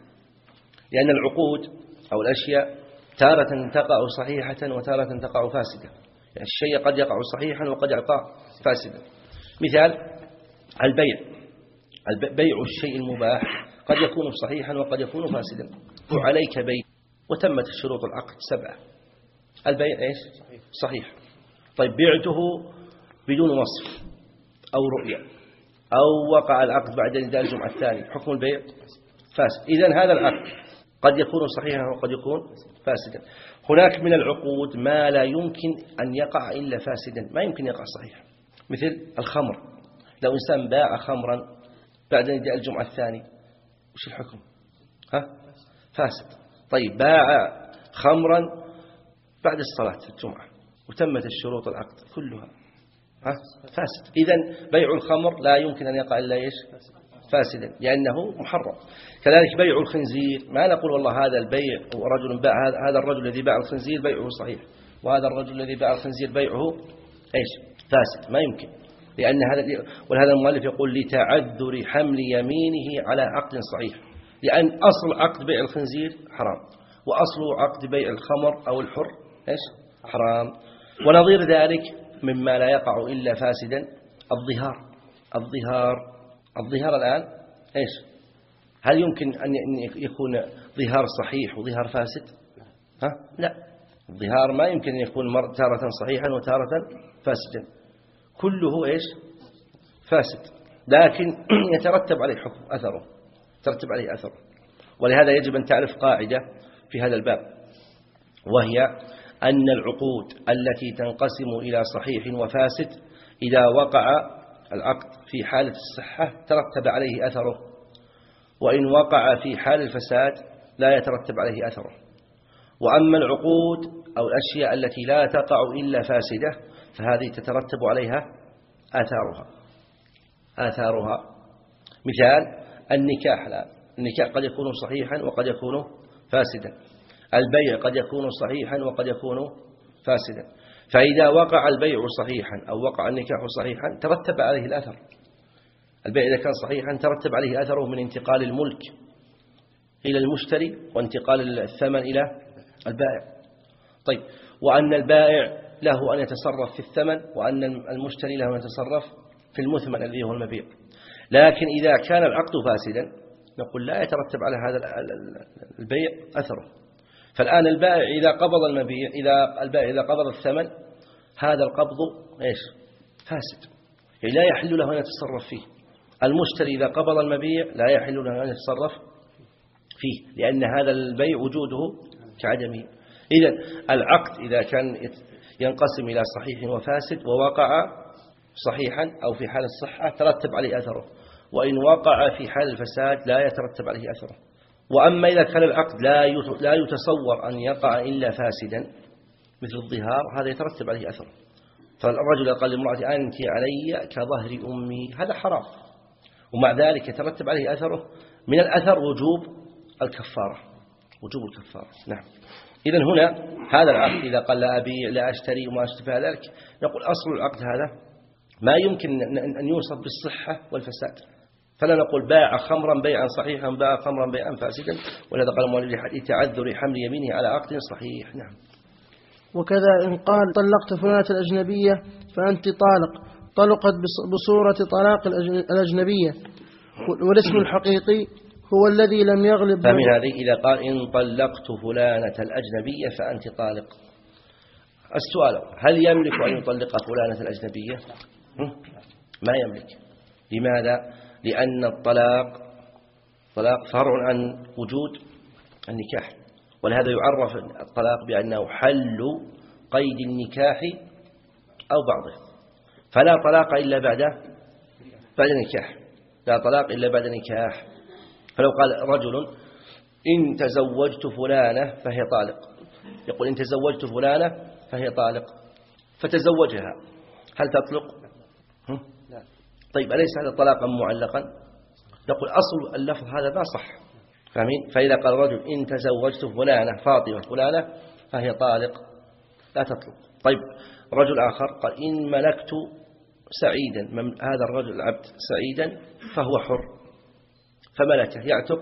لأن العقود أو الأشياء تارة تقع صحيحة وتارة تقع فاسدة، يعني الشيء قد يقع صحيحا وقد يقع فاسدا. مثال البيع، بيع الشيء المباح قد يكون صحيحا وقد يكون فاسدا. وعليك بيع وتمت شروط العقد سبعة، البيع إيش؟ صحيح. طيب بعته بدون وصف أو رؤية أو وقع العقد بعد نداء الجمعة الثاني، حكم البيع فاسد. إذن هذا العقد قد يكون صحيحا وقد يكون فاسدا. هناك من العقود ما لا يمكن أن يقع إلا فاسدا، ما يمكن يقع صحيح، مثل الخمر. لو إنسان باع خمرا بعد نداء الجمعة الثاني وش الحكم؟ ها؟ فاسد. طيب باع خمرا بعد الصلاة الجمعة وتمت الشروط العقد كلها، ها؟ فاسد. إذن بيع الخمر لا يمكن أن يقع إلا إيش؟ فاسدا، لأنه محرم. كذلك بيع الخنزير، ما نقول والله هذا البيع ورجل باع، هذا الرجل الذي باع الخنزير بيعه صحيح وهذا الرجل الذي باع الخنزير بيعه إيش؟ فاسد، ما يمكن. لأن هذا، ولهذا المؤلف يقول لتعذر حمل يمينه على عقد صحيح، لأن أصل عقد بيع الخنزير حرام، وأصل عقد بيع الخمر أو الحر إيش؟ حرام. ونظير ذلك مما لا يقع إلا فاسدا الظهار. الظهار الظهار الآن إيش؟ هل يمكن أن يكون ظهار صحيح وظهار فاسد؟ ها؟ لا، الظهار ما يمكن أن يكون تارة صحيحا وتارة فاسدا، كله إيش؟ فاسد، لكن يترتب عليه حكم أثره، يترتب عليه أثره. ولهذا يجب أن تعرف قاعدة في هذا الباب، وهي أن العقود التي تنقسم إلى صحيح وفاسد إذا وقع العقد في حالة الصحة ترتب عليه أثره، وإن وقع في حال الفساد لا يترتب عليه أثره. وأما العقود أو الأشياء التي لا تقع إلا فاسدة فهذه تترتب عليها آثارها آثارها مثال النكاح. لا، النكاح قد يكون صحيحا وقد يكون فاسدا، البيع قد يكون صحيحا وقد يكون فاسدا، فإذا وقع البيع صحيحا أو وقع النكاح صحيحا ترتب عليه الأثر. البيع إذا كان صحيحا ترتب عليه أثره من انتقال الملك إلى المشتري وانتقال الثمن إلى البائع. طيب، وأن البائع له أن يتصرف في الثمن وأن المشتري له أن يتصرف في المثمن الذي هو المبيع. لكن إذا كان العقد فاسدا نقول لا يترتب على هذا البيع أثره. فالآن البائع إذا قبض المبيع إذا البائع إذا قبض الثمن هذا القبض إيش؟ فاسد، يعني لا يحل له أن يتصرف فيه. المشتري إذا قبض المبيع لا يحل له أن يتصرف فيه، لأن هذا البيع وجوده كعدمه. إذن العقد إذا كان ينقسم إلى صحيح وفاسد ووقع صحيحا أو في حال الصحة ترتب عليه أثره، وإن وقع في حال الفساد لا يترتب عليه أثره. وأما إذا كان العقد لا يتصور أن يقع إلا فاسدا مثل الظهار هذا يترتب عليه أثره. فالرجل قال لامرأة أنت علي كظهر أمي، هذا حرام، ومع ذلك يترتب عليه أثره. من الأثر وجوب الكفارة، وجوب الكفارة. نعم. إذن هنا هذا العقد إذا قال لا أبيع لا أشتري وما أشتبه ذلك نقول أصل العقد هذا ما يمكن أن يوصف بالصحة والفساد، فلا نقول باع خمرا بيعا صحيحا باع خمرا بيعا فاسدا، ولهذا قال المؤلف لتعذر حمل يمينه على عقد صحيح. نعم.
وكذا إن قال طلقت فلانة الأجنبية فأنت طالق، طلقت بصورة طلاق الأجنبية، والاسم الحقيقي هو الذي لم يغلب.
فمن هذه إذا قال إن طلقت فلانة الأجنبية فأنت طالق، السؤال هل يملك أن يطلق فلانة الأجنبية؟ ما يملك. لماذا؟ لأن الطلاق طلاق فرع عن وجود النكاح، ولهذا يعرف الطلاق بأنه حل قيد النكاح أو بعضه، فلا طلاق إلا بعد بعد نكاح، لا طلاق إلا بعد نكاح. فلو قال رجل إن تزوجت فلانة فهي طالق، يقول إن تزوجت فلانة فهي طالق، فتزوجها، هل تطلق؟ طيب أليس هذا طلاقا معلقا؟ نقول أصل اللفظ هذا ما صح، فاهمين؟ فإذا قال رجل إن تزوجت فلانة فاطمة فلانة فهي طالق لا تطلق. طيب رجل آخر قال إن ملكت سعيدا، هذا الرجل العبد سعيدا فهو حر، فملكه يعتق؟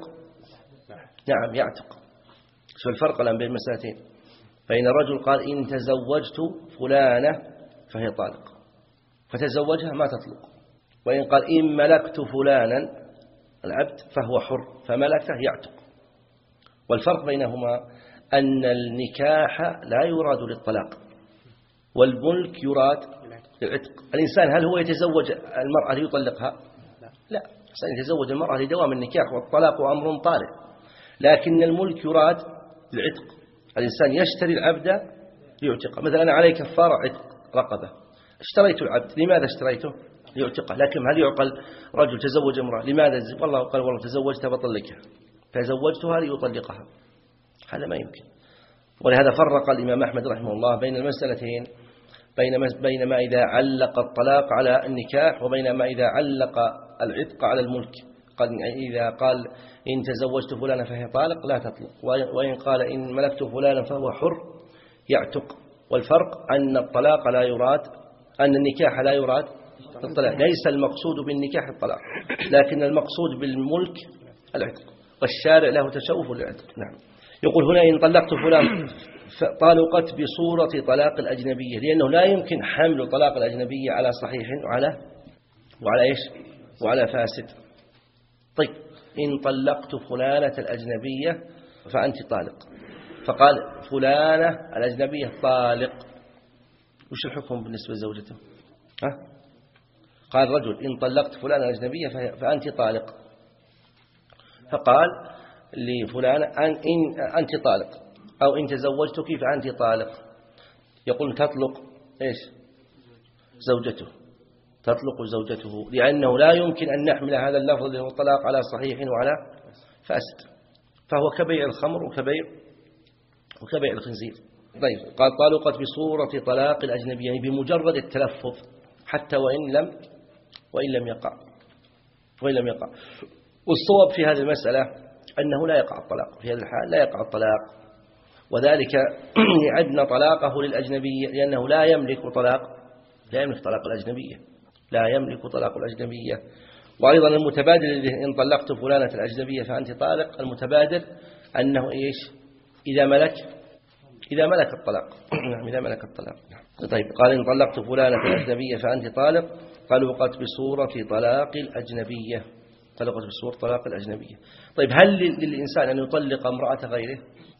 نعم يعتق. شو الفرق الآن بين المسألتين؟ فإن الرجل قال إن تزوجت فلانة فهي طالق فتزوجها ما تطلق، وإن قال إن ملكت فلانا العبد فهو حر فملكه يعتق. والفرق بينهما أن النكاح لا يراد للطلاق والملك يراد للعتق. الإنسان هل هو يتزوج المرأة ليطلقها؟ لا، الإنسان يتزوج المرأة لدوام النكاح، والطلاق أمر طارئ. لكن الملك يراد للعتق، الإنسان يشتري العبد ليعتق. مثلا أنا علي كفارة عتق رقبة، اشتريت العبد، لماذا اشتريته؟ ليعتقه. لكن هل يعقل رجل تزوج امرأة لماذا؟ والله قال والله تزوجتها بطلقها، تزوجتها ليطلقها، هذا ما يمكن. ولهذا فرق الإمام أحمد رحمه الله بين المسألتين، بين ما إذا علق الطلاق على النكاح وبين ما إذا علق العتق على الملك. قال إذا قال إن تزوجت فلانا فهي طالق لا تطلق، وإن قال إن ملكت فلانا فهو حر يعتق. والفرق أن الطلاق لا يراد، أن النكاح لا يراد الطلاق، ليس المقصود بالنكاح الطلاق، لكن المقصود بالملك العتق، والشارع له تشوف للعتق. نعم. يقول هنا إن طلقت فلان طالقت بصورة طلاق الأجنبية، لأنه لا يمكن حمل طلاق الأجنبية على صحيح وعلى وعلى إيش؟ وعلى فاسد. طيب إن طلقت فلانة الأجنبية فأنت طالق، فقال فلانة الأجنبية طالق، وش الحكم بالنسبة لزوجته؟ ها؟ قال رجل إن طلقت فلانة الأجنبية فأنت طالق، فقال لفلانة أن إن أنت طالق أو إن تزوجتك فأنت طالق، يقول تطلق إيش زوجته، تطلق زوجته، لأنه لا يمكن أن نحمل هذا اللفظ اللي هو الطلاق على صحيح وعلى فاسد، فهو كبيع الخمر وكبيع وكبيع الخنزير. طيب قال طلقت بصورة طلاق الأجنبي، يعني بمجرد التلفظ حتى وإن لم وإن لم يقع وإن لم يقع. والصواب في هذه المسألة أنه لا يقع الطلاق في هذه الحال، لا يقع الطلاق، وذلك لأن طلاقه للأجنبية لأنه لا يملك طلاق لا يملك طلاق الأجنبية لا يملك طلاق الأجنبية. وأيضا المتبادل إن طلقت فلانة الأجنبية فأنت طالق، المتبادل أنه إيش إذا ملك إذا ملك الطلاق إذا ملك الطلاق. طيب قال إن طلقت فلانة الأجنبية فأنت طالق، طلقت بصورة طلاق الأجنبية طلقت بصورة طلاق الأجنبية. طيب هل للإنسان أن يطلق امرأة غيره؟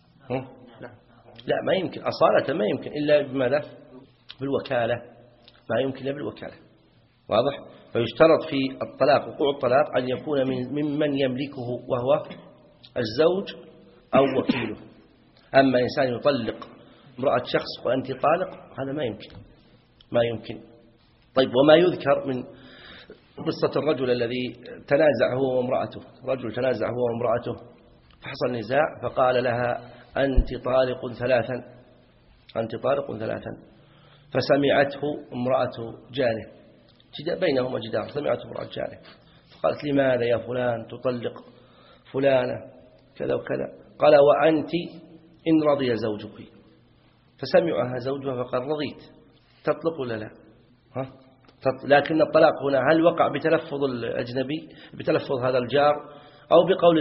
لا ما يمكن أصالة، ما يمكن إلا بماذا؟ بالوكالة، ما يمكن إلا بالوكالة، واضح؟ فيشترط في الطلاق وقوع الطلاق أن يكون من ممن يملكه وهو الزوج أو وكيله. أما إنسان يطلق امرأة شخص وأنت طالق هذا ما يمكن ما يمكن. طيب وما يذكر من قصة الرجل الذي تنازع هو وامرأته، رجل تنازع هو وامرأته فحصل نزاع فقال لها أنت طالق ثلاثا أنت طالق ثلاثا فسمعته امرأة جاره بينهما جدار، سمعته امرأة جاره فقالت لماذا يا فلان تطلق فلانة كذا وكذا؟ قال وأنت إن رضي زوجك، فسمعها زوجها فقال رضيت، تطلق ولا لا؟ ها؟ لكن الطلاق هنا هل وقع بتلفظ الأجنبي بتلفظ هذا الجار أو بقول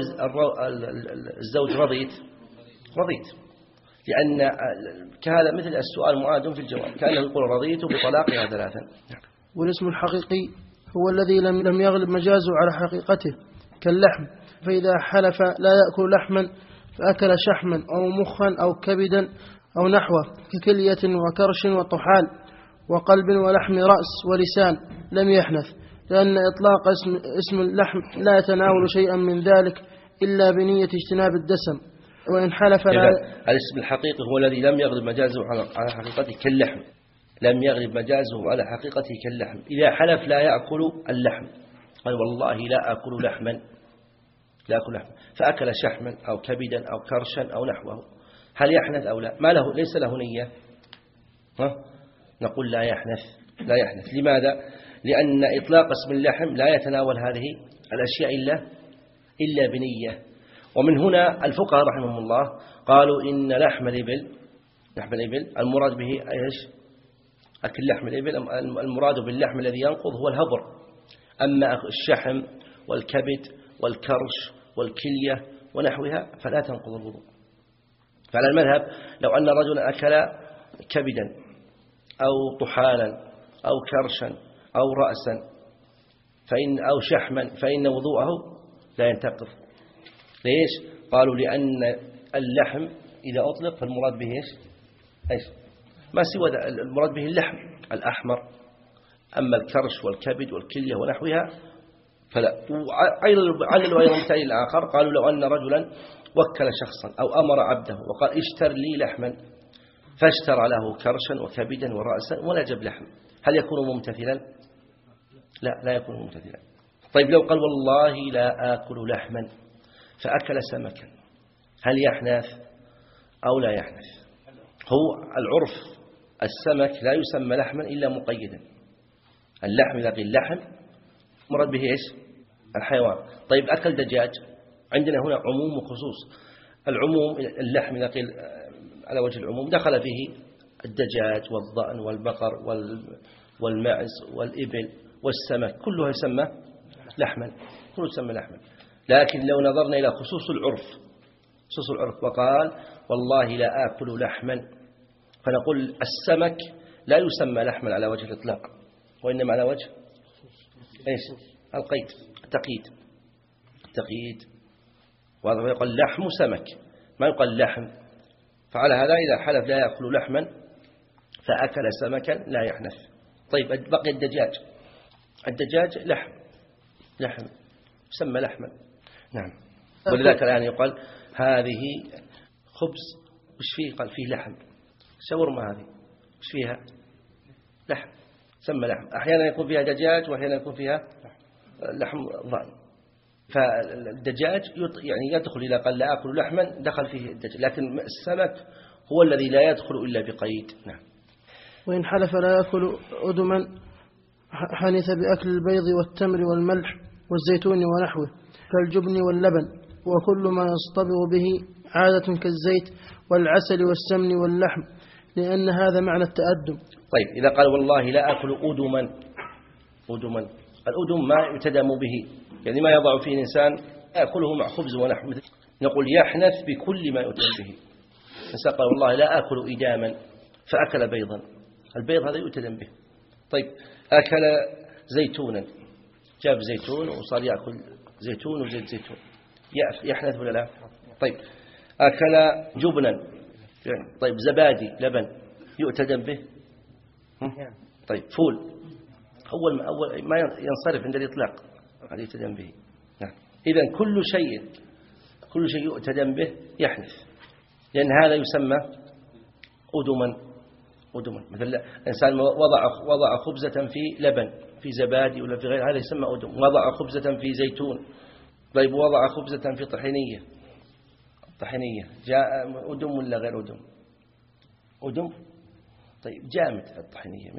الزوج رضيت رضيت لأن كهذا مثل السؤال معاد في الجواب، كأنه يقول رضيت بطلاقها ثلاثا.
والاسم الحقيقي هو الذي لم لم يغلب مجازه على حقيقته كاللحم، فإذا حلف لا يأكل لحما فأكل شحما أو مخا أو كبدا أو نحوه ككلية وكرش وطحال وقلب ولحم رأس ولسان لم يحنث، لأن إطلاق اسم, اسم اللحم لا يتناول شيئا من ذلك إلا بنية اجتناب الدسم. وإن حلف لا
الاسم الحقيقي هو الذي لم يغلب مجازه على حقيقته كاللحم، لم يغلب مجازه على حقيقته كاللحم. إذا حلف لا يأكل اللحم قال والله لا أكل لحما لا أكل لحما فأكل شحما أو كبدا أو كرشا أو نحوه، هل يحنث أو لا؟ ما له ليس له نية، ها؟ نقول لا يحنث لا يحنث. لماذا؟ لأن إطلاق اسم اللحم لا يتناول هذه الأشياء إلا إلا بنية. ومن هنا الفقهاء رحمهم الله قالوا إن لحم الإبل لحم الإبل المراد به إيش؟ أكل لحم الإبل، المراد باللحم الذي ينقض هو الهبر، أما الشحم والكبد والكرش والكلية ونحوها فلا تنقض الوضوء. فعلى المذهب لو أن رجلا أكل كبدا أو طحالا أو كرشا أو رأسا فإن أو شحما فإن وضوءه لا ينتقض. ليش؟ قالوا لأن اللحم إذا أطلق فالمراد به إيش؟ إيش؟ ما سوى المراد به اللحم الأحمر، أما الكرش والكبد والكلية ونحوها فلا. عللوا أيضا مثال الآخر قالوا لو أن رجلا وكل شخصا أو أمر عبده وقال اشتر لي لحما فاشترى له كرشا وكبدا ورأسا ونجب لحم، هل يكون ممتثلا؟ لا لا يكون ممتثلا. طيب لو قال والله لا آكل لحما فأكل سمكا هل يحنث أو لا يحنث؟ هو العرف السمك لا يسمى لحما إلا مقيدا، اللحم إذا قيل لحم مراد به إيش؟ الحيوان. طيب أكل دجاج عندنا هنا عموم وخصوص. العموم اللحم إذا قيل على وجه العموم دخل فيه الدجاج والضأن والبقر والمعز والإبل والسمك كلها يسمى لحما كله يسمى لحما. لكن لو نظرنا إلى خصوص العرف خصوص العرف وقال والله لا آكل لحما فنقول السمك لا يسمى لحما على وجه الإطلاق وإنما على وجه إيش؟ القيد التقييد. التقييد، وهذا يقال لحم سمك ما يقال لحم. فعلى هذا إذا حلف لا يأكل لحما فأكل سمكا لا يحنث. طيب بقي الدجاج، الدجاج لحم لحم يسمى لحما. نعم. ولذلك الآن يقال هذه خبز وش فيه؟ قال فيه لحم. شاورما هذه وش فيها؟ لحم، سمى لحم. أحيانا يكون فيها دجاج وأحيانا يكون فيها لحم ضأن. فالدجاج يعني يدخل إذا قال لا أكل لحما دخل فيه الدجاج، لكن السمك هو الذي لا يدخل إلا بقيد. نعم.
وإن حلف لا يأكل أدما حنث بأكل البيض والتمر والملح والزيتون ونحوه كالجبن واللبن وكل ما يصطبغ به عادة كالزيت والعسل والسمن واللحم، لأن هذا معنى التأدم.
طيب إذا قال والله لا أكل أدما، أدما الأدم ما يتدم به، يعني ما يضع فيه الإنسان يأكله مع خبز ونحو، نقول يحنث بكل ما يتدم به. الإنسان قال والله لا أكل إداما فأكل بيضا، البيض هذا يتدم به. طيب أكل زيتونا، جاب زيتون وصار يأكل زيتون وزيت زيتون، يحنث ولا لا؟ طيب أكل جبنا، طيب زبادي لبن يؤتدم به. طيب فول أول ما, أول ما ينصرف عند الإطلاق هذا يؤتدم به. نعم. إذن كل شيء كل شيء يؤتدم به يحنث، لأن هذا يسمى أدما. أدما مثل إنسان وضع وضع خبزة في لبن في زبادي ولا في غير هذا يسمى أدم. وضع خبزة في زيتون، طيب وضع خبزة في طحينية، طحينية جاء أدم ولا غير أدم؟ أدم. طيب جامد الطحينية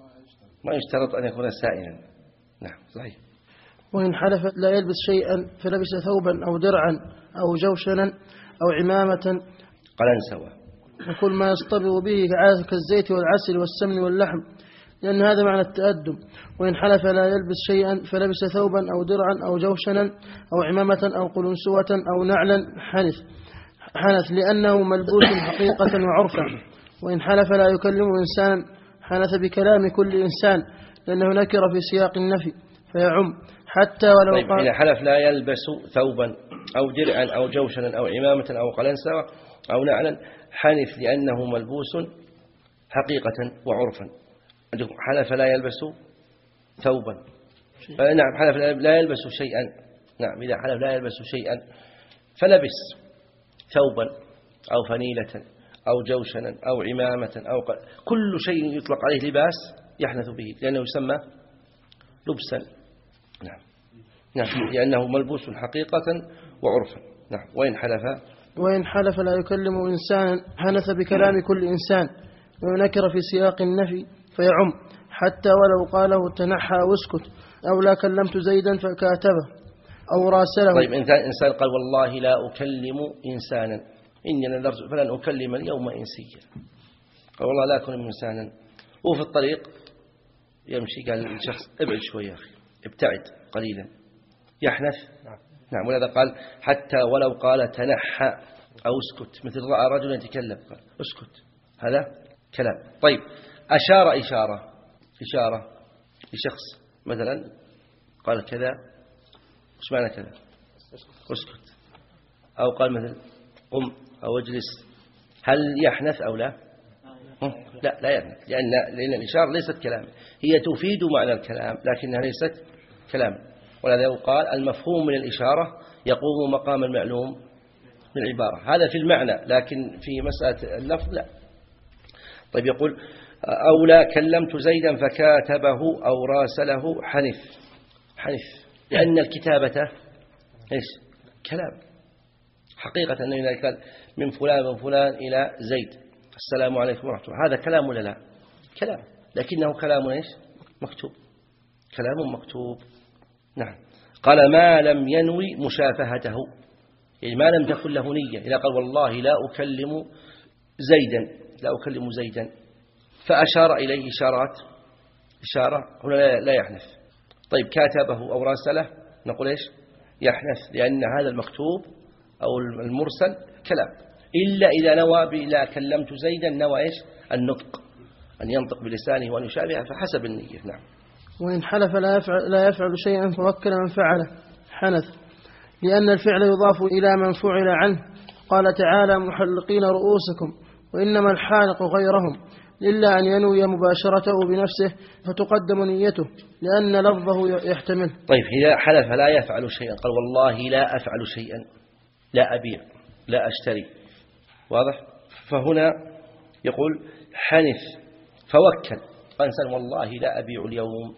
ما يشترط أن يكون سائلا. نعم صحيح.
وإن حلف لا يلبس شيئا فلبس ثوبا أو درعا أو جوشنا أو عمامة
قلنسوة
وكل ما يصطبغ به كالزيت والعسل والسمن واللحم، لأن هذا معنى التأدم. وإن حلف لا يلبس شيئا فلبس ثوبا أو درعا أو جوشنا أو عمامة أو قلنسوة أو نعلا حنث حنث لأنه ملبوس حقيقة وعرفا. وإن حلف لا يكلم إنسانا حنث بكلام كل إنسان، لأنه نكر في سياق النفي فيعم حتى ولو
طيب
قال.
إذا حلف لا يلبس ثوبا أو درعا أو جوشنا أو عمامة أو قلنسوة أو نعلا حنث لأنه ملبوس حقيقة وعرفا. حلف لا يلبس ثوبا، نعم حلف لا يلبس شيئا. نعم إذا حلف لا يلبس شيئا فلبس ثوبا أو فنيلة أو جوشنا أو عمامة أو قل... كل شيء يطلق عليه لباس يحنث به لأنه يسمى لبسا. نعم نعم لأنه ملبوس حقيقة وعرفا. نعم. وإن حلف
وإن حلف لا يكلم إنسانا حنث بكلام كل إنسان وينكر في سياق النفي فيعم حتى ولو قاله تنحى واسكت أو لا كلمت زيدا فكاتبه أو راسله.
طيب إنسان قال والله لا أكلم إنسانا إني نذرت فلن أكلم اليوم إنسيا، قال والله لا أكلم إنسانا، وفي الطريق يمشي قال الشخص ابعد شوي يا أخي ابتعد قليلا يحنث. نعم. ولذا قال حتى ولو قال تنحى أو اسكت، مثل رأى رجلا يتكلم قال اسكت، هذا كلام. طيب أشار إشارة إشارة لشخص مثلا قال كذا، وش معنى كذا؟ اسكت. أو قال مثل قم أو اجلس، هل يحنث أو لا؟ لا لا يحنث، لأن لأن الإشارة ليست كلام، هي تفيد معنى الكلام لكنها ليست كلام. ولذا يقال المفهوم من الإشارة يقوم مقام المعلوم من العبارة، هذا في المعنى، لكن في مسألة اللفظ لا. طيب يقول أو لا كلمت زيدا فكاتبه أو راسله حنث حنث لأن الكتابة إيش؟ كلام حقيقة. أنه إذا قال من فلان من فلان إلى زيد السلام عليكم ورحمة الله، هذا كلام ولا لا؟ كلام، لكنه كلام إيش؟ مكتوب، كلام مكتوب. نعم. قال ما لم ينوي مشافهته، يعني ما لم تكن له نية. إذا قال والله لا أكلم زيدا لا أكلم زيدا فأشار إليه إشارات إشارة هنا لا يحنث. طيب كاتبه أو راسله نقول إيش؟ يحنث، لأن هذا المكتوب أو المرسل كلام، إلا إذا نوى بلا كلمت زيدا نوى إيش؟ النطق، أن ينطق بلسانه وأن يشابه فحسب النية. نعم.
وإن حلف لا يفعل, لا يفعل شيئا فوكل من فعله حنث، لأن الفعل يضاف إلى من فعل عنه. قال تعالى محلقين رؤوسكم، وإنما الحالق غيرهم، إلا أن ينوي مباشرته بنفسه فتقدم نيته لأن لفظه يحتمل.
طيب إذا حلف لا يفعل شيئا، قال والله لا أفعل شيئا، لا أبيع، لا أشتري، واضح؟ فهنا يقول حنث فوكل، قال إنسان والله لا أبيع اليوم،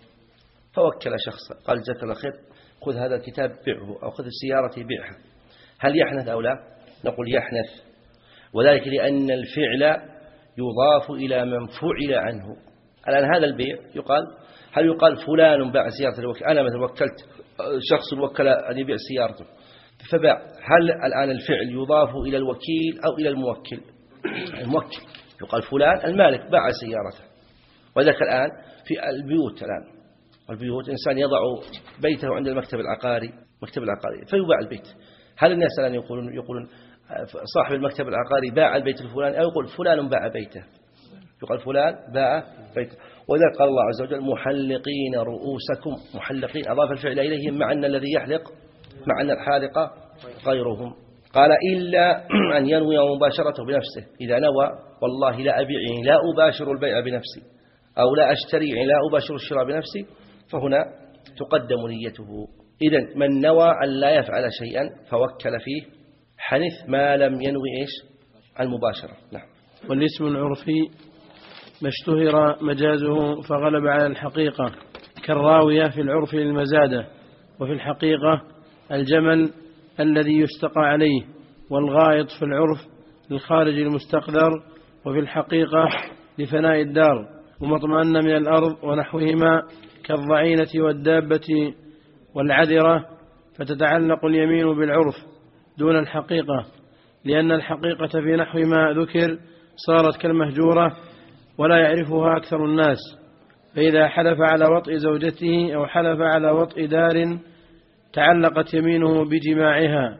فوكل شخصا قال جزاك الله خير خذ هذا الكتاب بيعه، أو خذ سيارتي بيعها، هل يحنث أو لا؟ نقول يحنث، وذلك لأن الفعل يضاف إلى من فعل عنه. الآن هذا البيع يقال، هل يقال فلان باع سيارة الوكيل؟ أنا مثلا وكلت شخص وكل أن يبيع سيارته فباع، هل الآن الفعل يضاف إلى الوكيل أو إلى الموكل؟ الموكل، يقال فلان المالك باع سيارته. وذلك الآن في البيوت، الآن البيوت إنسان يضع بيته عند المكتب العقاري، مكتب العقاري فيباع البيت، هل الناس الآن يقولون يقولون صاحب المكتب العقاري باع البيت الفلاني، أو يقول فلان باع بيته؟ يقال فلان باع بيته. وذلك قال الله عز وجل محلقين رؤوسكم، محلقين أضاف الفعل إليهم مع أن الذي يحلق مع أن الحالق غيرهم. قال إلا أن ينوي مباشرته بنفسه، إذا نوى والله لا أبيع لا أباشر البيع بنفسي، أو لا أشتري لا أباشر الشراء بنفسي، فهنا تقدم نيته. إذن من نوى أن لا يفعل شيئا فوكل فيه حنث ما لم ينوي إيش؟ المباشرة. نعم.
والاسم العرفي ما اشتهر مجازه فغلب على الحقيقة، كالراوية في العرف للمزادة، وفي الحقيقة الجمل الذي يستقى عليه، والغائط في العرف للخارج المستقذر، وفي الحقيقة لفناء الدار ومطمئن من الأرض ونحوهما، كالضعينة والدابة والعذرة، فتتعلق اليمين بالعرف دون الحقيقة، لأن الحقيقة في نحو ما ذكر صارت كالمهجورة ولا يعرفها أكثر الناس. فإذا حلف على وطء زوجته أو حلف على وطء دار تعلقت يمينه بجماعها،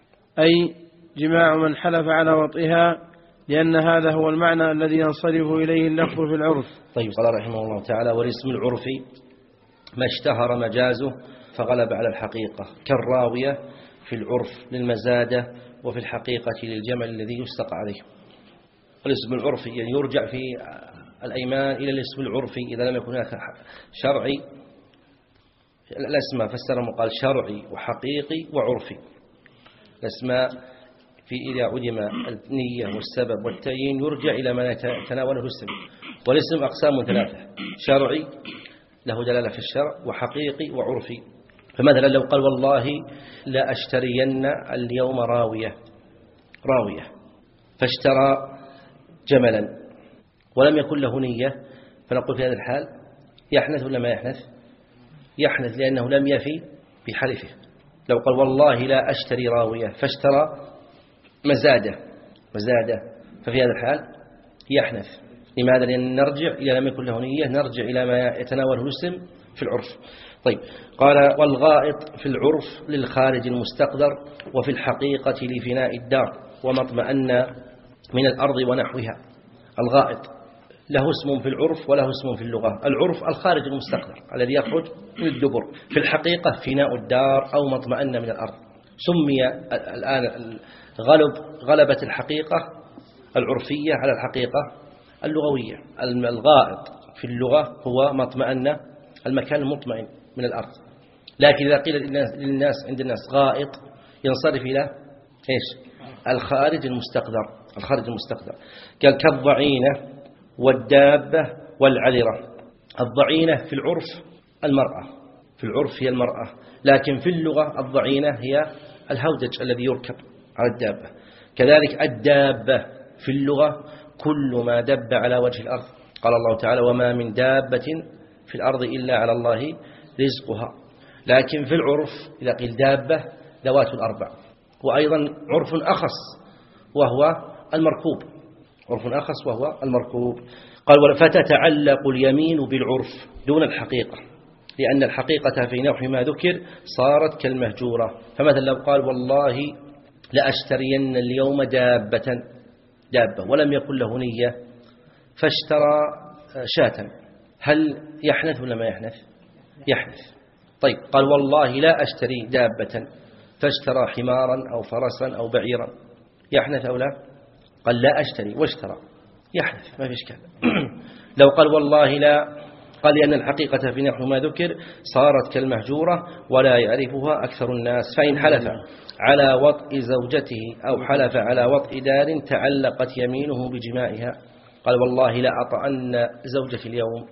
أي جماع من حلف على وطئها، لأن هذا هو المعنى الذي ينصرف إليه اللفظ في العرف.
طيب قال رحمه الله تعالى والاسم العرفي ما اشتهر مجازه فغلب على الحقيقة، كالراوية في العرف للمزادة، وفي الحقيقة للجمل الذي يستقى عليه. الاسم العرفي يعني يرجع في الأيمان إلى الاسم العرفي إذا لم يكن هناك شرعي. الأسماء فسرهم وقال شرعي وحقيقي وعرفي. الأسماء في إذا عدم النية والسبب والتعيين يرجع إلى ما يتناوله الاسم. والاسم أقسام ثلاثة: شرعي له دلالة في الشرع، وحقيقي، وعرفي. فمثلا لو قال والله لا أشترين اليوم راوية راوية فاشترى جملا ولم يكن له نية، فنقول في هذا الحال يحنث ولا ما يحنث؟ يحنث، لأنه لم يفي بحلفه. لو قال والله لا أشتري راوية فاشترى مزادة مزادة ففي هذا الحال يحنث. لماذا؟ لأن نرجع إلى لم يكن له نية، نرجع إلى ما يتناوله الاسم في العرف. طيب قال والغائط في العرف للخارج المستقدر، وفي الحقيقة لفناء الدار ومطمئن من الأرض ونحوها. الغائط له اسم في العرف وله اسم في اللغة. العرف الخارج المستقدر الذي يخرج من الدبر، في الحقيقة فناء الدار أو مطمئن من الأرض. سمي الآن غلب غلبت الحقيقة العرفية على الحقيقة اللغوية. الغائط في اللغة هو مطمئن، المكان المطمئن من الأرض. لكن إذا قيل للناس عند الناس غائط ينصرف إلى إيش؟ الخارج المستقدر. الخارج المستقدر قال كالضعينة والدابة والعذرة. الضعينة في العرف المرأة، في العرف هي المرأة، لكن في اللغة الضعينة هي الهودج الذي يركب على الدابة. كذلك الدابة في اللغة كل ما دب على وجه الأرض. قال الله تعالى وما من دابة في الأرض إلا على الله رزقها. لكن في العرف إذا قيل دابة ذوات الأربع. وأيضا عرف أخص وهو المركوب، عرف أخص وهو المركوب. قال فتتعلق اليمين بالعرف دون الحقيقة، لأن الحقيقة في نحو ما ذكر صارت كالمهجورة. فمثلا لو قال والله لأشترين اليوم دابة دابة ولم يكن له نية فاشترى شاة، هل يحنث ولا ما يحنث؟ يحنث. طيب قال والله لا أشتري دابة فاشترى حمارا أو فرسا أو بعيرا يحنث أو لا؟ قال لا أشتري واشترى يحنث ما في إشكال. لو قال والله لا، قال لأن الحقيقة في نحو ما ذكر صارت كالمهجورة ولا يعرفها أكثر الناس، فإن حلف على وطء زوجته أو حلف على وطء دار تعلقت يمينه بجمائها. قال والله لا أطأن زوجتي اليوم،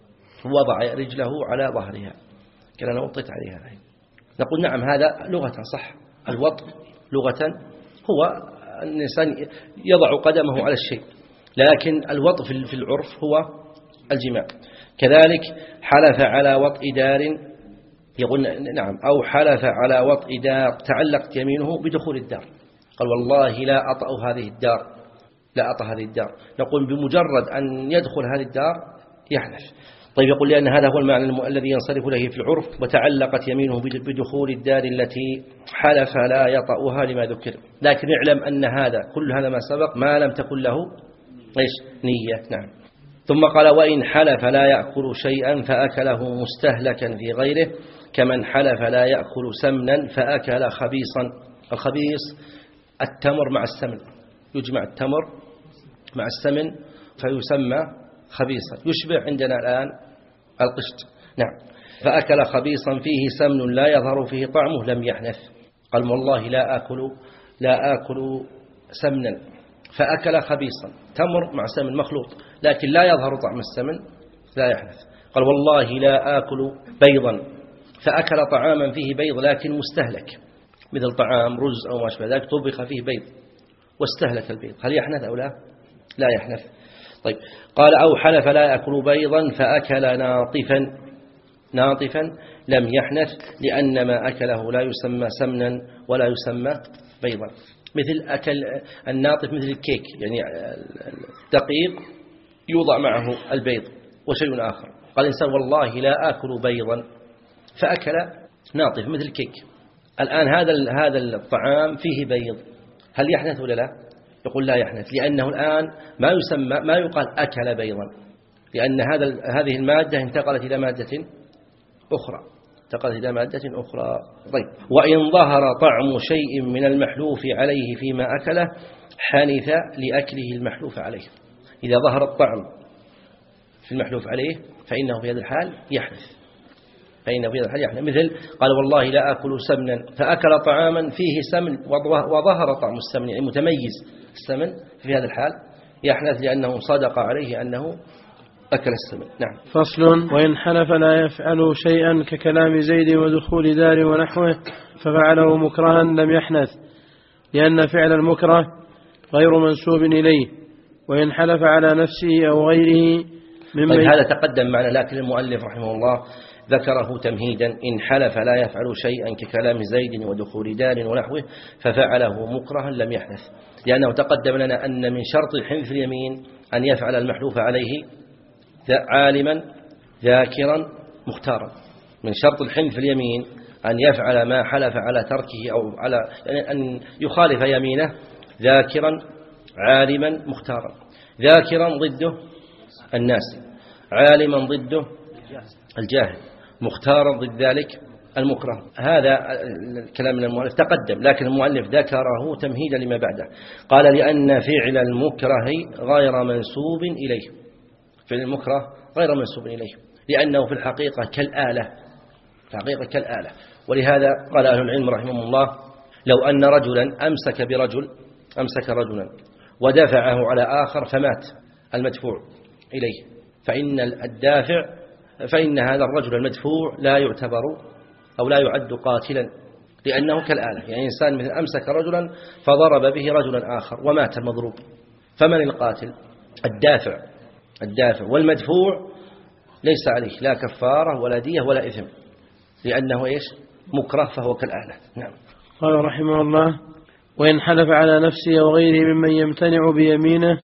وضع رجله على ظهرها كان أنا وطيت عليها. نقول نعم هذا لغة صح، الوطء لغة هو الإنسان يضع قدمه على الشيء، لكن الوطء في العرف هو الجماع. كذلك حلف على وطء دار، يقول نعم، أو حلف على وطء دار تعلقت يمينه بدخول الدار، قال والله لا أطأ هذه الدار، لا أطأ هذه الدار، نقول بمجرد أن يدخل هذه الدار يحلف. طيب يقول لأن هذا هو المعنى الذي ينصرف له في العرف، وتعلقت يمينه بدخول الدار التي حلف لا يطأها لما ذكر. لكن اعلم أن هذا كل هذا ما سبق ما لم تكن له إيش نية. نعم. ثم قال وإن حلف لا يأكل شيئا فأكله مستهلكا في غيره، كمن حلف لا يأكل سمنا فأكل خبيصا. الخبيص التمر مع السمن، يجمع التمر مع السمن فيسمى خبيصا، يشبه عندنا الآن القشط. نعم. فأكل خبيصا فيه سمن لا يظهر فيه طعمه لم يحنث. قال والله لا آكل لا آكل سمنا، فأكل خبيصا، تمر مع سمن مخلوط لكن لا يظهر طعم السمن لا يحنث. قال والله لا آكل بيضا، فأكل طعاما فيه بيض لكن مستهلك، مثل طعام رز أو ما شابه ذلك طبخ فيه بيض واستهلك البيض، هل يحنث أو لا؟ لا يحنث. طيب قال أو حلف لا يأكل بيضا فأكل ناطفا ناطفا لم يحنث، لأن ما أكله لا يسمى سمنا ولا يسمى بيضا. مثل أكل الناطف مثل الكيك، يعني الدقيق يوضع معه البيض وشيء آخر. قال الإنسان والله لا آكل بيضا فأكل ناطف مثل الكيك. الآن هذا هذا الطعام فيه بيض، هل يحنث ولا لا؟ يقول لا يحنث، لأنه الآن ما يسمى ما يقال أكل بيضا، لأن هذا هذه المادة انتقلت إلى مادة أخرى انتقلت إلى مادة أخرى. طيب وإن ظهر طعم شيء من المحلوف عليه فيما أكله حنث لأكله المحلوف عليه. إذا ظهر الطعم في المحلوف عليه فإنه في هذا الحال يحنث، فإنه في هذا الحال يحنث. مثل قال والله لا أكل سمنا، فأكل طعاما فيه سمن وظهر طعم السمن، يعني متميز السمن، في هذا الحال يحنث لأنه صدق عليه أنه أكل السمن. نعم.
فصل. وإن حلف لا يفعل شيئا ككلام زيد ودخول دار ونحوه ففعله مكرها لم يحنث، لأن فعل المكره غير منسوب إليه. وإن حلف على نفسه أو غيره ممن
طيب هذا تقدم معنا، لكن المؤلف رحمه الله ذكره تمهيدا. إن حلف لا يفعل شيئا ككلام زيد ودخول دار ونحوه ففعله مكرها لم يحنث، لأنه تقدم لنا أن من شرط الحنث اليمين أن يفعل المحلوف عليه عالما ذاكرا مختارا. من شرط الحنث اليمين أن يفعل ما حلف على تركه أو على يعني أن يخالف يمينه ذاكرا عالما مختارا. ذاكرا ضده الناس، عالما ضده الجاهل، مختارا ضد ذلك المكره. هذا الكلام من المؤلف تقدم، لكن المؤلف ذكره تمهيدا لما بعده. قال لأن فعل المكره غير منسوب إليه، فعل المكره غير منسوب إليه لأنه في الحقيقة كالآلة، في الحقيقة كالآلة. ولهذا قال أهل العلم رحمهم الله لو أن رجلا أمسك برجل أمسك رجلا ودفعه على آخر فمات المدفوع إليه، فإن الدافع فإن هذا الرجل المدفوع لا يعتبر أو لا يعد قاتلا، لأنه كالآلة. يعني إنسان مثل أمسك رجلا فضرب به رجلا آخر ومات المضروب، فمن القاتل؟ الدافع الدافع والمدفوع ليس عليه لا كفارة ولا دية ولا إثم، لأنه إيش؟ مكره، فهو كالآلة. نعم.
قال رحمه الله وإن حلف على نفسه وغيره ممن يمتنع بيمينه